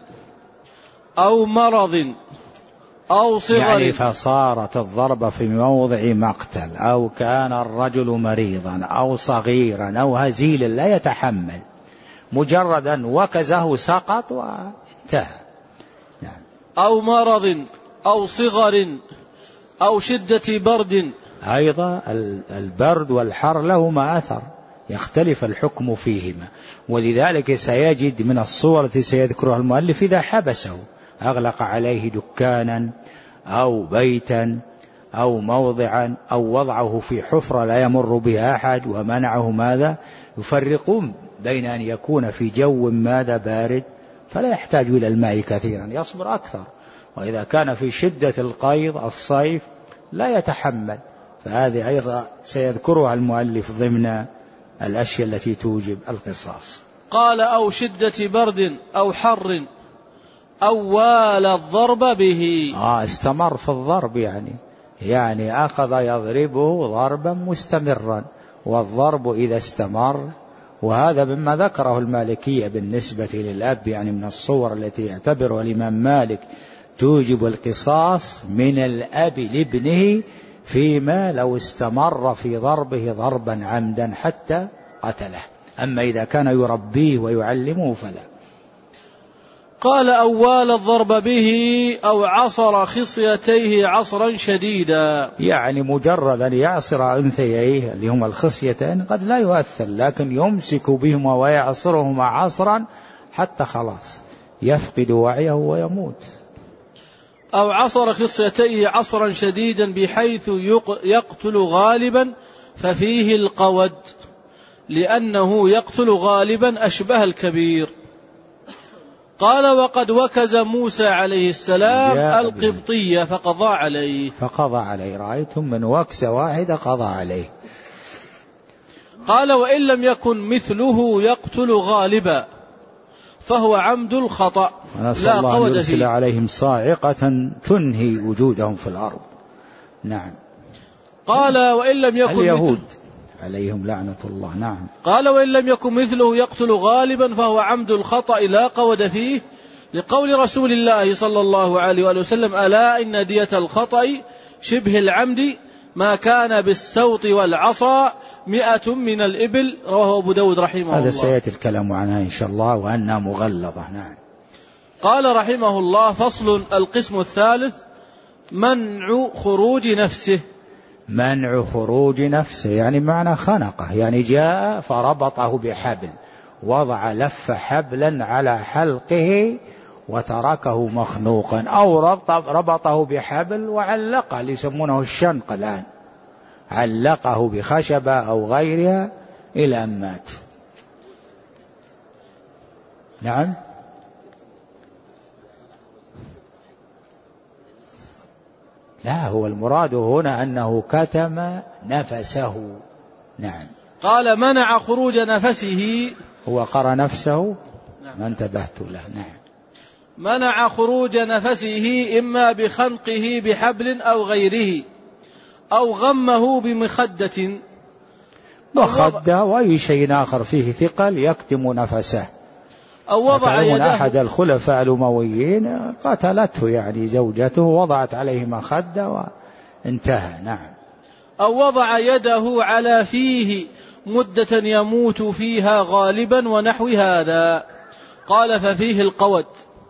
أو مرض أو صغر، يعني فصارت الضربة في موضع مقتل، أو كان الرجل مريضا أو صغيرا أو هزيلا لا يتحمل، مجرد أن وكزه سقط وانتهى. نعم. أو مرض أو صغر أو شدة برد. أيضا البرد والحر لهما أثر، يختلف الحكم فيهما، ولذلك سيجد من الصور التي سيذكرها المؤلف إذا حبسه أغلق عليه دكانا أو بيتا أو موضعا أو وضعه في حفرة لا يمر بها أحد ومنعه ماذا، يفرقون بين أن يكون في جو ماذا بارد فلا يحتاج إلى الماء كثيرا يصبر أكثر، وإذا كان في شدة القيض الصيف لا يتحمل، فهذه أيضا سيذكرها المؤلف ضمن الأشياء التي توجب القصاص. قال أو شدة برد أو حر أو وال الضرب به. آه استمر في الضرب، يعني يعني أخذ يضربه ضربا مستمرا، والضرب إذا استمر، وهذا مما ذكره المالكية بالنسبة للأب، يعني من الصور التي يعتبرها الإمام مالك توجب القصاص من الأب لابنه فيما لو استمر في ضربه ضربا عمدا حتى قتله، أما إذا كان يربيه ويعلمه فلا. قال أول الضرب به أو عصر خصيتيه عصرا شديدا. يعني مجرد أن يعصر أنثييه اللي هما الخصيتين قد لا يؤثر، لكن يمسك بهما ويعصرهما عصرا حتى خلاص يفقد وعيه ويموت. أو عصر خصيتيه عصرا شديدا بحيث يقتل غالبا ففيه القود، لأنه يقتل غالبا أشبه الكبير. قال وقد وكز موسى عليه السلام القبطية فقضى عليه. فقضى عليه، رأيتم من وكسة واحدة قضى عليه. قال وإن لم يكن مثله يقتل غالبا فهو عمد الخطأ لا قود فيه. يرسل عليهم صاعقة تنهي وجودهم في الأرض. نعم. قال وإن لم يكن اليهود عليهم لعنة الله. نعم. قال وإن لم يكن مثله يقتل غالبا فهو عمد الخطأ لا قود فيه، لقول رسول الله صلى الله عليه وآله وسلم ألا إن دية الخطأ شبه العمد ما كان بالسوط والعصا مئة من الإبل، رواه أبو داود رحمه الله. هذا سيأتي الكلام عنها إن شاء الله وأنها مغلظة. نعم. قال رحمه الله فصل القسم الثالث منع خروج نفسه. منع خروج نفسه يعني معنى خنقه، يعني جاء فربطه بحبل، وضع لف حبلا على حلقه وتركه مخنوقا، أو ربطه بحبل وعلقه، اللي يسمونه الشنق الآن، علقه بخشبة أو غيرها إلى أن مات. نعم. لا، هو المراد هنا أنه كتم نفسه. نعم. قال منع خروج نفسه، هو قرأ نفسه. نعم. ما انتبهت له. نعم. منع خروج نفسه إما بخنقه بحبل أو غيره، أو غمه بمخدة. مخدة وأي شيء آخر فيه ثقل يكتم نفسه. أو وضع يده. أحد الخلفاء الأمويين قتلته يعني زوجته، وضعت عليه مخدة وانتهى. نعم. أو وضع يده على فيه مدة يموت فيها غالبا ونحو هذا. قال ففيه القود،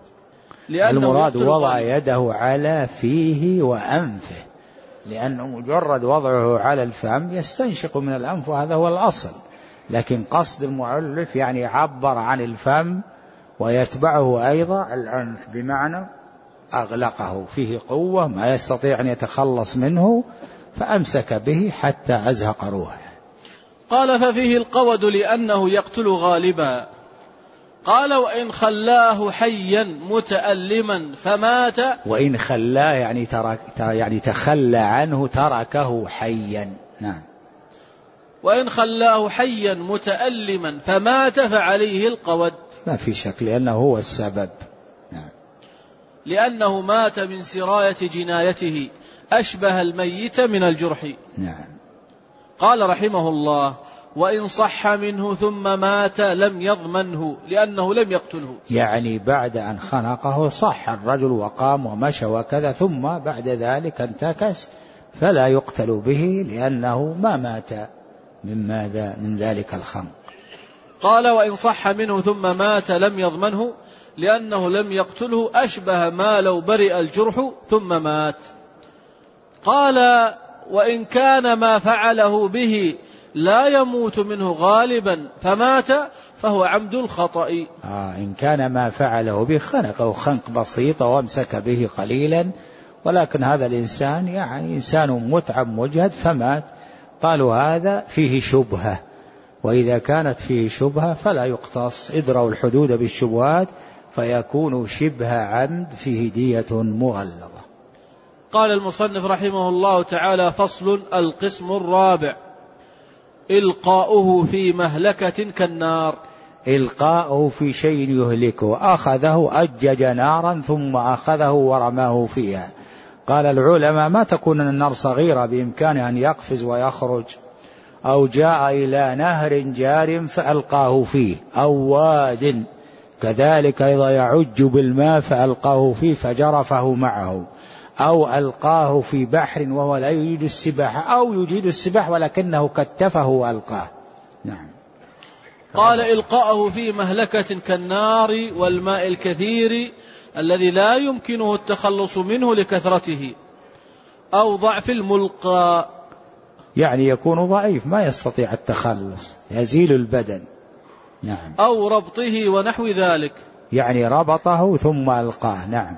المراد وضع يده على فيه وأنفه، لأنه مجرد وضعه على الفم يستنشق من الأنف وهذا هو الأصل، لكن قصد المؤلف يعني يعبر عن الفم ويتبعه أيضا الأنف، بمعنى أغلقه فيه قوة ما يستطيع أن يتخلص منه فأمسك به حتى أزهق روحه. قال ففيه القود لأنه يقتل غالبا. قال وإن خلاه حيا متألما فمات. وإن خلاه يعني, ترك يعني تخلى عنه تركه حيا. نعم. وإن خلاه حيا متألما فمات فعليه القود، ما في شك، لأنه هو السبب. نعم. لأنه مات من سراية جنايته أشبه الميت من الجرح. نعم. قال رحمه الله وإن صح منه ثم مات لم يضمنه لأنه لم يقتله. يعني بعد أن خنقه صح الرجل وقام ومشى وكذا، ثم بعد ذلك انتكس فلا يقتل به لأنه ما مات من ماذا من ذلك الخنق. قال وإن صح منه ثم مات لم يضمنه لأنه لم يقتله أشبه ما لو برئ الجرح ثم مات. قال وإن كان ما فعله به لا يموت منه غالبا فمات فهو عمد الخطأ. آه إن كان ما فعله به خنقه خنق بسيط وامسك به قليلا، ولكن هذا الإنسان يعني إنسان متعب مجهد فمات، قالوا هذا فيه شبهة، وإذا كانت فيه شبهة فلا يقتص، ادروا الحدود بالشبهات فيكون شبه عمد فيه دية مغلظة. قال المصنف رحمه الله تعالى فصل القسم الرابع إلقاؤه في مهلكة كالنار. إلقاؤه في شيء يهلكه، أخذه أجج نارا ثم أخذه ورماه فيها. قال العلماء ما تكون النار صغيرة بإمكانه أن يقفز ويخرج، أو جاء إلى نهر جار فألقاه فيه، أو واد كذلك أيضا يعج بالماء فألقاه فيه فجرفه معه، أو ألقاه في بحر وهو لا يجيد السباحة، أو يجيد السباحة ولكنه كتفه وألقاه. نعم. قال إلقاءه في مهلكة كالنار والماء الكثير الذي لا يمكنه التخلص منه لكثرته، أو ضعف الملقى، يعني يكون ضعيف ما يستطيع التخلص، يزيل البدن. نعم. أو ربطه ونحو ذلك، يعني ربطه ثم ألقاه. نعم.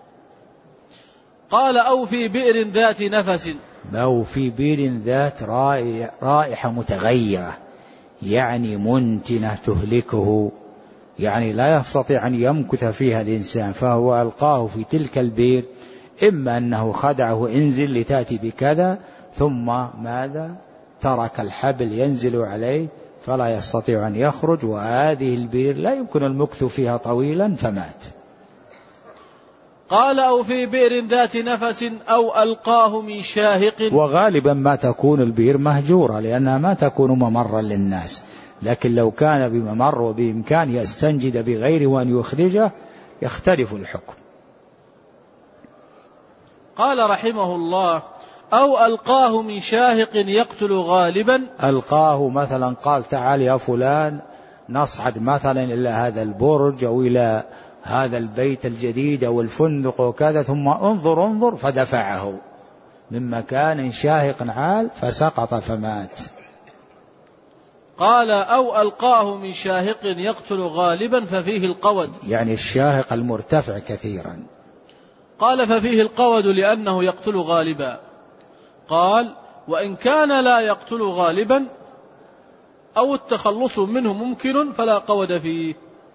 قال أو في بئر ذات نفس، أو في بئر ذات رائحة متغيرة، يعني منتنة تهلكه، يعني لا يستطيع أن يمكث فيها الإنسان، فهو ألقاه في تلك البئر، إما أنه خدعه انزل لتأتي بكذا، ثم ماذا ترك الحبل ينزل عليه فلا يستطيع أن يخرج، وهذه البئر لا يمكن المكث فيها طويلا فمات. قال أو في بئر ذات نفس أو ألقاه من شاهق. وغالبا ما تكون البئر مهجورة لأنها ما تكون ممرا للناس، لكن لو كان بممر وبإمكان يستنجد بغيره وأن يخرجه يختلف الحكم. قال رحمه الله أو ألقاه من شاهق يقتل غالبا. ألقاه مثلا قال تعال يا فلان نصعد مثلا إلى هذا البرج أو إلى هذا البيت الجديد أو الفندق وكذا، ثم انظر انظر فدفعه من مكان شاهق عال فسقط فمات. قال أو ألقاه من شاهق يقتل غالبا ففيه القود، يعني الشاهق المرتفع كثيرا. قال ففيه القود لأنه يقتل غالبا. قال وإن كان لا يقتل غالبا أو التخلص منه ممكن فلا قود فيه،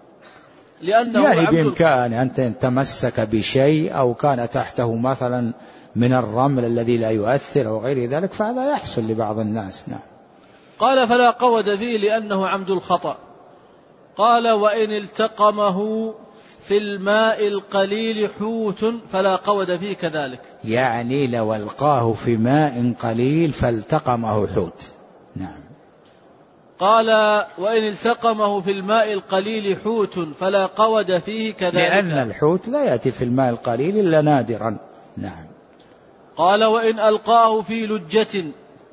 لأنه يعني بإمكان أن تمسك بشيء أو كان تحته مثلا من الرمل الذي لا يؤثر أو غير ذلك، فهذا يحصل لبعض الناس. نعم. قال فلا قود فيه لأنه عمد الخطأ. قال وإن التقمه في الماء القليل حوت فلا قود فيه كذلك، يعني لو ألقاه في ماء قليل فالتقمه حوت. نعم. قال وإن التقمه في الماء القليل حوت فلا قود فيه كذلك، لأن الحوت لا يأتي في الماء القليل إلا نادرا. نعم. قال وإن ألقاه في لجة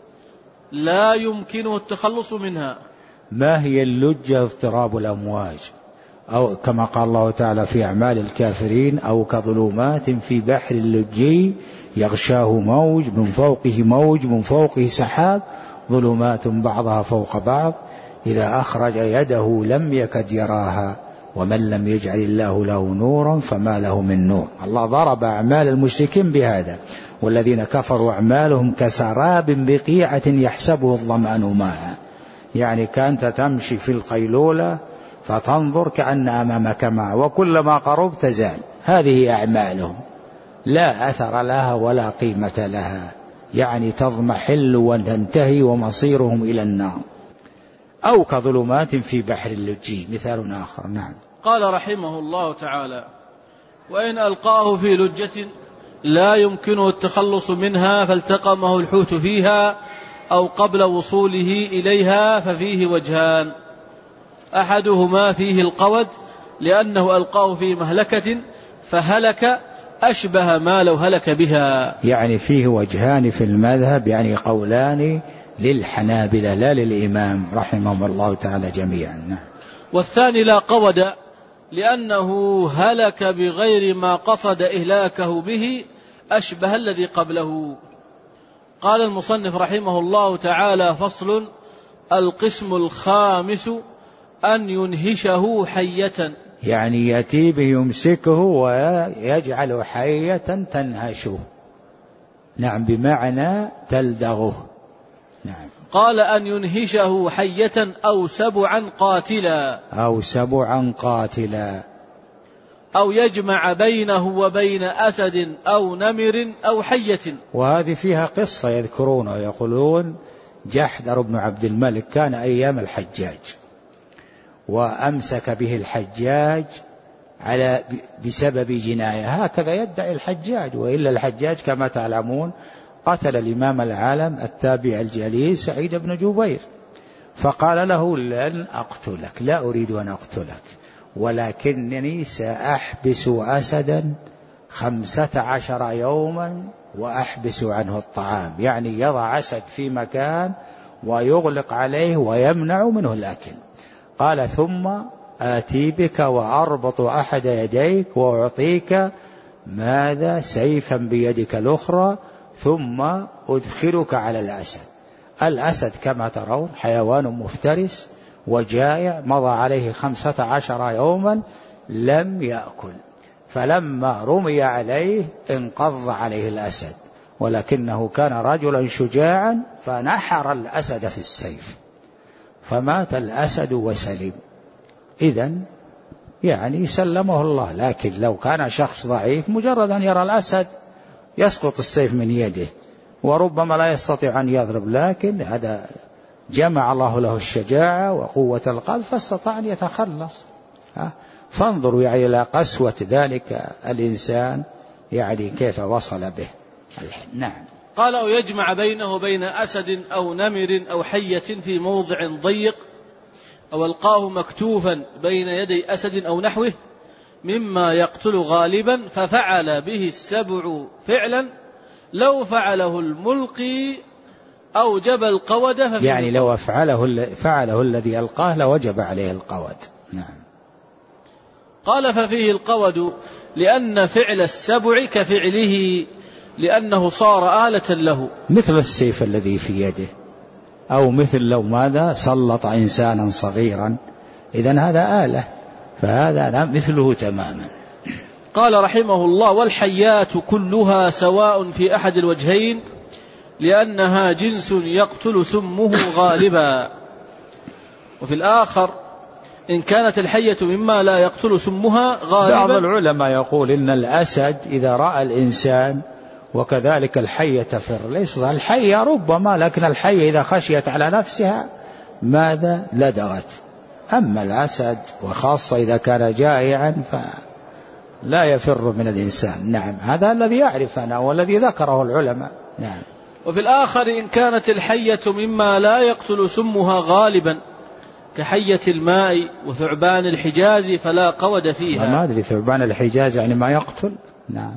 لا يمكنه التخلص منها. ما هي اللجة؟ اضطراب الأمواج، أو كما قال الله تعالى في أعمال الكافرين أو كظلمات في بحر اللجي يغشاه موج من فوقه موج من فوقه سحاب ظلمات بعضها فوق بعض إذا أخرج يده لم يكد يراها ومن لم يجعل الله له نورا فما له من نور. الله ضرب أعمال المشركين بهذا، والذين كفروا أعمالهم كسراب بقيعة يحسبه الظمآن ماء، يعني كانت تمشي في القيلولة فتنظر كأن أمامك ماء وكلما قربت زال. هذه أعمالهم لا أثر لها ولا قيمة لها، يعني تضمحل وتنتهي ومصيرهم إلى النار. أو كظلمات في بحر اللجي مثال آخر. نعم. قال رحمه الله تعالى وإن ألقاه في لجة لا يمكنه التخلص منها فالتقمه الحوت فيها أو قبل وصوله إليها ففيه وجهان، أحدهما فيه القود لأنه ألقاه في مهلكة فهلك أشبه ما لو هلك بها. يعني فيه وجهان في المذهب، يعني قولان للحنابلة لا للإمام رحمه الله تعالى جميعا. نعم. والثاني لا قود لأنه هلك بغير ما قصد إهلاكه به أشبه الذي قبله. قال المصنف رحمه الله تعالى فصل. القسم الخامس أن ينهشه حية، يعني يأتي به يمسكه ويجعل حية تنهشه. نعم، بمعنى تلدغه. نعم. قال أن ينهشه حية أو سبعا قاتلا أو سبعا قاتلا أو يجمع بينه وبين أسد أو نمر أو حية. وهذه فيها قصة يذكرون ويقولون جحدر بن عبد الملك كان أيام الحجاج، وأمسك به الحجاج على بسبب جناية، هكذا يدعي الحجاج، وإلا الحجاج كما تعلمون قتل الإمام العالم التابع الجليل سعيد بن جبير، فقال له لن أقتلك، لا أريد أن أقتلك، ولكنني سأحبس أسدا خمسة عشر يوما وأحبس عنه الطعام، يعني يضع أسد في مكان ويغلق عليه ويمنع منه الأكل. قال ثم آتي بك وأربط أحد يديك وأعطيك ماذا سيفا بيدك الأخرى ثم أدخلك على الأسد. الأسد كما ترون حيوان مفترس وجائع، مضى عليه خمسة عشر يوما لم يأكل، فلما رمي عليه انقض عليه الأسد، ولكنه كان رجلا شجاعا فنحر الأسد في السيف فمات الأسد وسلم. إذن يعني سلمه الله. لكن لو كان شخص ضعيف مجرد أن يرى الأسد يسقط السيف من يده وربما لا يستطيع أن يضرب، لكن هذا جمع الله له الشجاعة وقوة القلب فاستطاع أن يتخلص. فانظروا يعني إلى قسوة ذلك الإنسان يعني كيف وصل به. نعم. قال أو يجمع بينه وبين أسد أو نمر أو حية في موضع ضيق، أو ألقاه مكتوفا بين يدي أسد أو نحوه مما يقتل غالبا، ففعل به السبع فعلا لو فعله الملقي أوجب القود. يعني لو فعله, فعله الذي ألقاه لوجب عليه القود. نعم. قال ففيه القود لأن فعل السبع كفعله لأنه صار آلة له، مثل السيف الذي في يده، أو مثل لو ماذا سلط إنسانا صغيرا، إذن هذا آلة، فهذا مثله تماما. قال رحمه الله والحيات كلها سواء في أحد الوجهين لأنها جنس يقتل سمه غالبا، وفي الآخر إن كانت الحية مما لا يقتل سمها غالبا. بعض العلماء يقول إن الأسد إذا رأى الإنسان وكذلك الحية تفر، ليس الحية ربما، لكن الحية إذا خشيت على نفسها ماذا لدغت، أما الأسد وخاصة إذا كان جائعا فلا يفر من الإنسان. نعم، هذا الذي يعرف أنا والذي ذكره العلماء. نعم. وفي الآخر إن كانت الحية مما لا يقتل سمها غالبا كحية الماء وثعبان الحجاز فلا قود فيها. ما أدري ثعبان الحجاز يعني ما يقتل. نعم.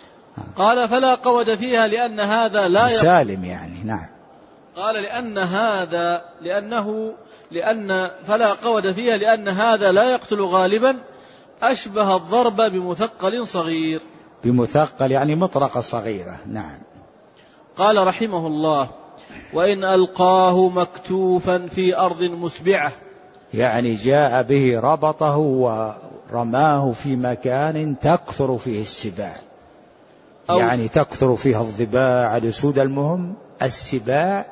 قال فلا قود فيها لأن هذا لا سالم يعني. نعم. قال لأن هذا لأنه لأن فلا قود فيها لأن هذا لا يقتل غالبا أشبه الضرب بمثقل صغير. بمثقل يعني مطرقة صغيرة. نعم. قال رحمه الله وإن ألقاه مكتوفا في أرض مسبعة، يعني جاء به ربطه ورماه في مكان تكثر فيه السباع، يعني تكثر فيها الضباع الأسود، المهم السباع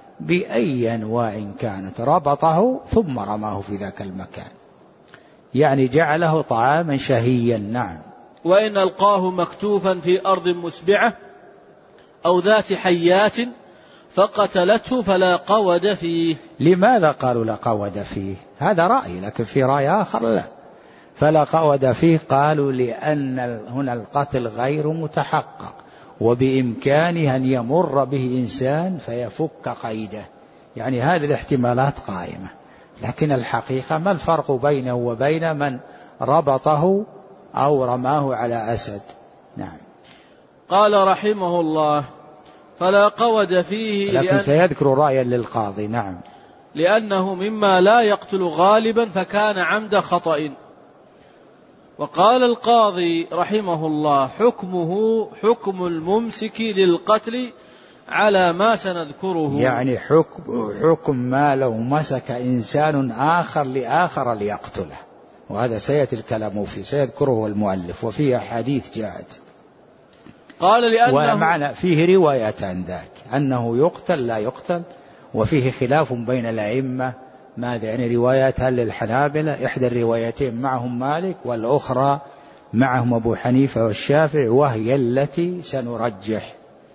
بأي أنواع كانت، ربطه ثم رماه في ذاك المكان، يعني جعله طعاما شهيا. نعم. وإن ألقاه مكتوفا في أرض مسبعة أو ذات حيات فقتلته فلا قود فيه. لماذا قالوا لا قود فيه؟ هذا رأي، لكن في رأي آخر لا فلا قود فيه. قالوا لأن هنا القتل غير متحقق وبإمكانه أن يمر به إنسان فيفك قيده، يعني هذه الاحتمالات قائمة، لكن الحقيقة ما الفرق بينه وبين من ربطه أو رماه على أسد؟ نعم. قال رحمه الله فلا قود فيه، لكن لأن سيذكر رأيا للقاضي. نعم. لأنه مما لا يقتل غالبا فكان عمد خطأ. وقال القاضي رحمه الله حكمه حكم الممسك للقتل على ما سنذكره، يعني حكم, حكم ما لو مسك إنسان آخر لآخر ليقتله، وهذا سيأتي الكلام فيه سيذكره المؤلف، وفيه حديث جاءت. قال لأنه ومعنى فيه رواية عن ذاك أنه يقتل لا يقتل، وفيه خلاف بين الأئمة ماذا، يعني روايات هل للحنابلة إحدى الروايتين معهم مالك والأخرى معهم أبو حنيفة والشافعي، وهي التي سنرجح.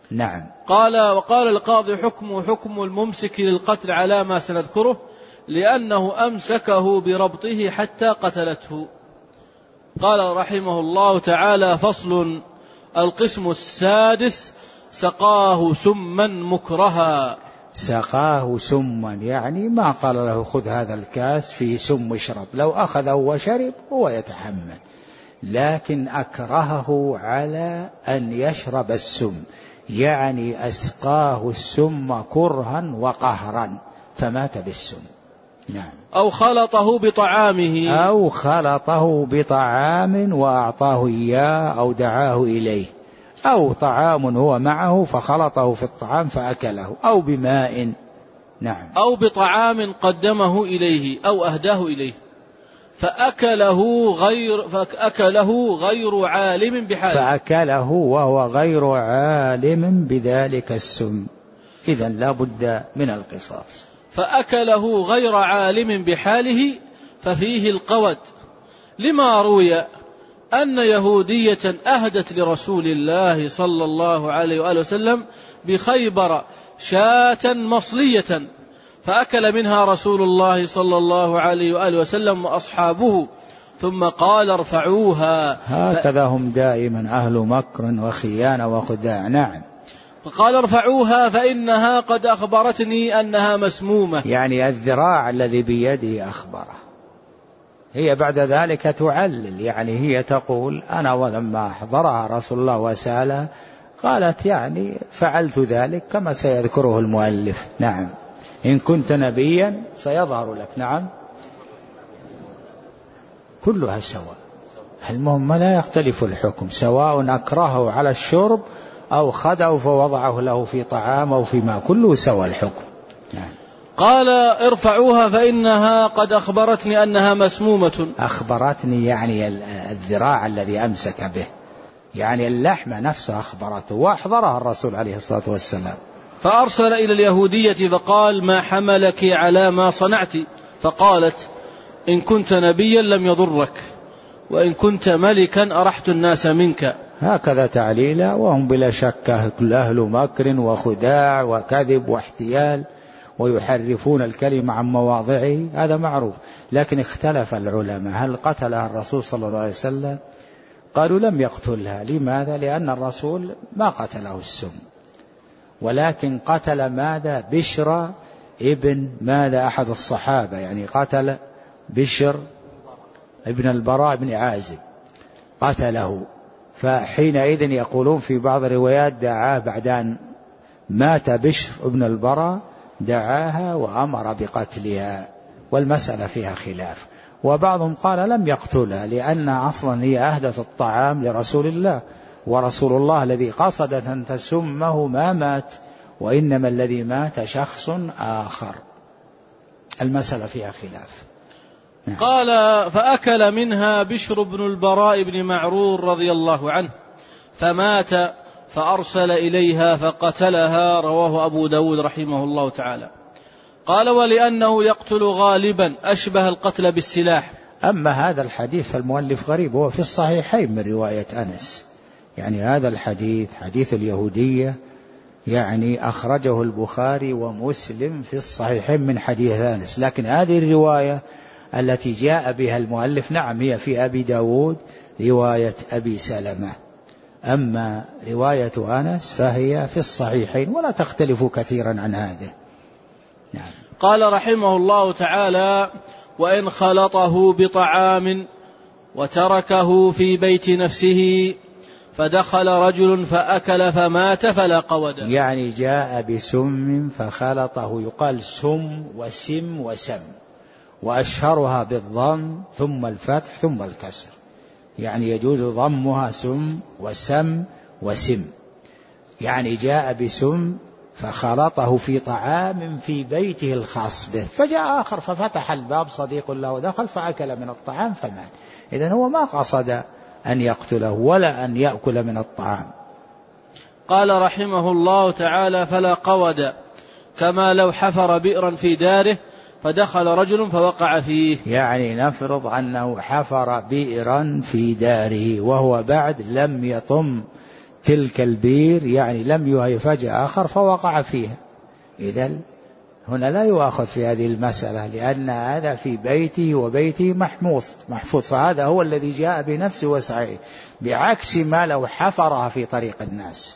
نعم. قال وقال القاضي حكم حكم الممسك للقتل على ما سنذكره لأنه أمسكه بربطه حتى قتلته. قال رحمه الله تعالى فصل. القسم السادس سقاه سما مكرها. سقاه سما يعني ما قال له خذ هذا الكاس فيه سم اشرب، لو أخذه وشرب هو يتحمل، لكن أكرهه على أن يشرب السم، يعني أسقاه السم كرها وقهرا فمات بالسم. نعم. أو خلطه بطعامه أو خلطه بطعام وأعطاه إياه أو دعاه إليه، أو طعام هو معه فخلطه في الطعام فأكله، أو بماء. نعم. أو بطعام قدمه إليه أو أهداه إليه فأكله غير, فأكله غير عالم بحاله فأكله وهو غير عالم بذلك السم، إذن لا بد من القصاص. فأكله غير عالم بحاله ففيه القود، لما روي أن يهودية أهدت لرسول الله صلى الله عليه وآله وسلم بخيبر شاة مصلية فأكل منها رسول الله صلى الله عليه وآله وسلم وأصحابه ثم قال ارفعوها. هكذا هم دائما أهل مكر وخيانة وخداع. نعم. فقال ارفعوها فإنها قد أخبرتني أنها مسمومة، يعني الذراع الذي بيده أخبره. هي بعد ذلك تعلل، يعني هي تقول أنا ولما أحضرها رسول الله وسألها قالت يعني فعلت ذلك كما سيذكره المؤلف. نعم. إن كنت نبيا سيظهر لك. نعم. كلها سواء، المهم لا يختلف الحكم، سواء أكرهه على الشرب أو خدعه فوضعه له في طعام أو في ماء، كله سواء الحكم. نعم. قال ارفعوها فإنها قد أخبرتني أنها مسمومة. أخبرتني يعني الذراع الذي أمسك به، يعني اللحمة نفسها أخبرته وأحضرها الرسول عليه الصلاة والسلام. فأرسل إلى اليهودية فقال ما حملك على ما صنعت؟ فقالت إن كنت نبيا لم يضرك وإن كنت ملكا أرحت الناس منك. هكذا تعليلا، وهم بلا شك أهل مكر وخداع وكذب واحتيال ويحرفون الكلمة عن مواضعه، هذا معروف. لكن اختلف العلماء هل قتلها الرسول صلى الله عليه وسلم؟ قالوا لم يقتلها. لماذا؟ لأن الرسول ما قتله السم، ولكن قتل ماذا؟ بشر ابن ماذا أحد الصحابة، يعني قتل بشر ابن البراء بن عازب قتله. فحينئذ يقولون في بعض الروايات دعاه بعد أن مات بشر ابن البراء، دعاها وأمر بقتلها، والمسألة فيها خلاف. وبعضهم قال لم يقتلها لأن أصلا هي أهدت الطعام لرسول الله، ورسول الله الذي قصدت أن تسمه ما مات، وإنما الذي مات شخص آخر. المسألة فيها خلاف. نعم. قال فأكل منها بشر بن البراء بن معرور رضي الله عنه فمات فأرسل إليها فقتلها. رواه أبو داود رحمه الله تعالى. قال ولأنه يقتل غالبا أشبه القتل بالسلاح. أما هذا الحديث فالمؤلف غريب، هو في الصحيحين من رواية أنس، يعني هذا الحديث حديث اليهودية يعني أخرجه البخاري ومسلم في الصحيحين من حديث أنس، لكن هذه الرواية التي جاء بها المؤلف نعم هي في أبي داود رواية أبي سلمة، أما رواية أنس فهي في الصحيحين ولا تختلف كثيرا عن هذا. نعم. قال رحمه الله تعالى وإن خلطه بطعام وتركه في بيت نفسه فدخل رجل فأكل فمات فلا قود. يعني جاء بسم فخلطه، يقال سم وسم وسم، وأشهرها بالضم ثم الفتح ثم الكسر، يعني يجوز ضمها سم وسم وسم. يعني جاء بسم فخلطه في طعام في بيته الخاص به، فجاء آخر ففتح الباب صديق له دخل فأكل من الطعام فمات. إذن هو ما قصد أن يقتله ولا أن يأكل من الطعام. قال رحمه الله تعالى فلا قود، كما لو حفر بئرا في داره فدخل رجل فوقع فيه. يعني نفرض أنه حفر بئرا في داره وهو بعد لم يطم تلك البير يعني لم يهيفج آخر فوقع فيها. إذن هنا لا يؤاخذ في هذه المسألة، لأن هذا في بيته وبيته محفوظ محفوظ فهذا هو الذي جاء بنفسه وسعيه، بعكس ما لو حفرها في طريق الناس.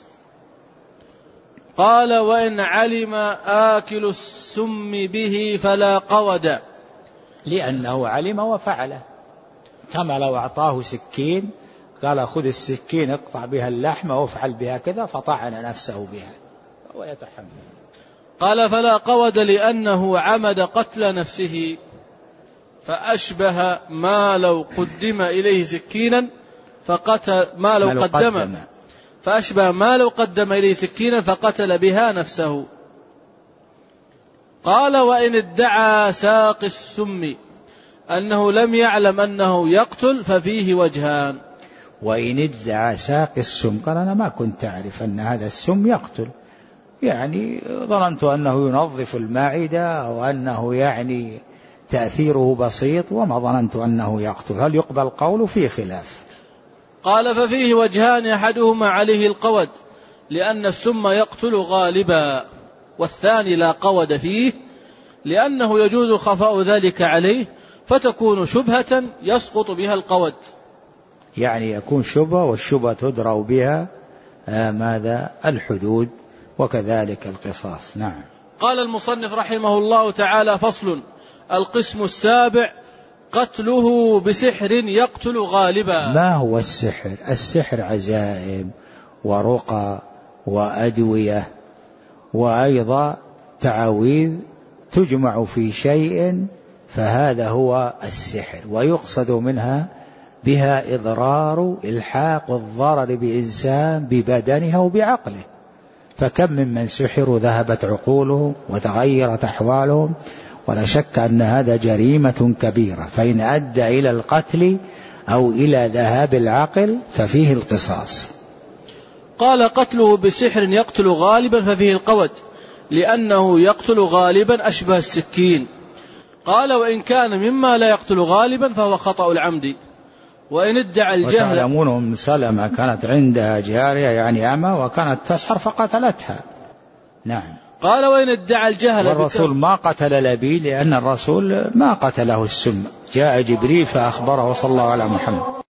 قال: وإن علم آكل السم به فلا قود. لأنه علم وفعله، كما لو أعطاه سكين قال: خذ السكين اقطع بها اللحم وافعل بها كذا، فطعن نفسه بها ويتحمل. قال: فلا قود لأنه عمد قتل نفسه، فأشبه ما لو قدم إليه سكينا فقتل ما لو قدم, قدم فأشبه ما لو قدم إليه سكينا فقتل بها نفسه. قال: وإن ادعى ساقي السم أنه لم يعلم أنه يقتل ففيه وجهان. وإن ادعى ساقي السم قال: أنا ما كنت أعرف أن هذا السم يقتل، يعني ظننت أنه ينظف المعدة أو أنه يعني تأثيره بسيط، وما ظننت أنه يقتل. هل يقبل قوله؟ فيه خلاف. قال: ففيه وجهان، أحدهما عليه القود لأن السم يقتل غالبا، والثاني لا قود فيه لأنه يجوز خفاء ذلك عليه فتكون شبهة يسقط بها القود. يعني يكون شبهة، والشبهة تدرأ بها آه ماذا؟ الحدود، وكذلك القصاص. نعم. قال المصنف رحمه الله تعالى: فصل: القسم السابع قتله بسحر يقتل غالبا. ما هو السحر؟ السحر عزائم ورقى وأدوية، وأيضا تعاويذ تجمع في شيء، فهذا هو السحر، ويقصد منها بها إضرار إلحاق الضرر بإنسان ببدنه وبعقله. فكم ممن سحروا ذهبت عقولهم وتغيرت أحوالهم، ولا شك أن هذا جريمة كبيرة، فإن أدى إلى القتل أو إلى ذهاب العقل ففيه القصاص. قال: قتله بسحر يقتل غالبا ففيه القود لأنه يقتل غالبا أشبه السكين. قال: وإن كان مما لا يقتل غالبا فهو خطأ العمد. وإن ادعى الجهل. وتعلمون أم سلمة كانت عندها جارية يعني أمة، وكانت تسحر فقتلتها. نعم. قال: وإن ادعى الجهل. والرسول ما قتل لبيد، لأن الرسول ما قتله السم، جاء جبريل فأخبره صلى الله على محمد.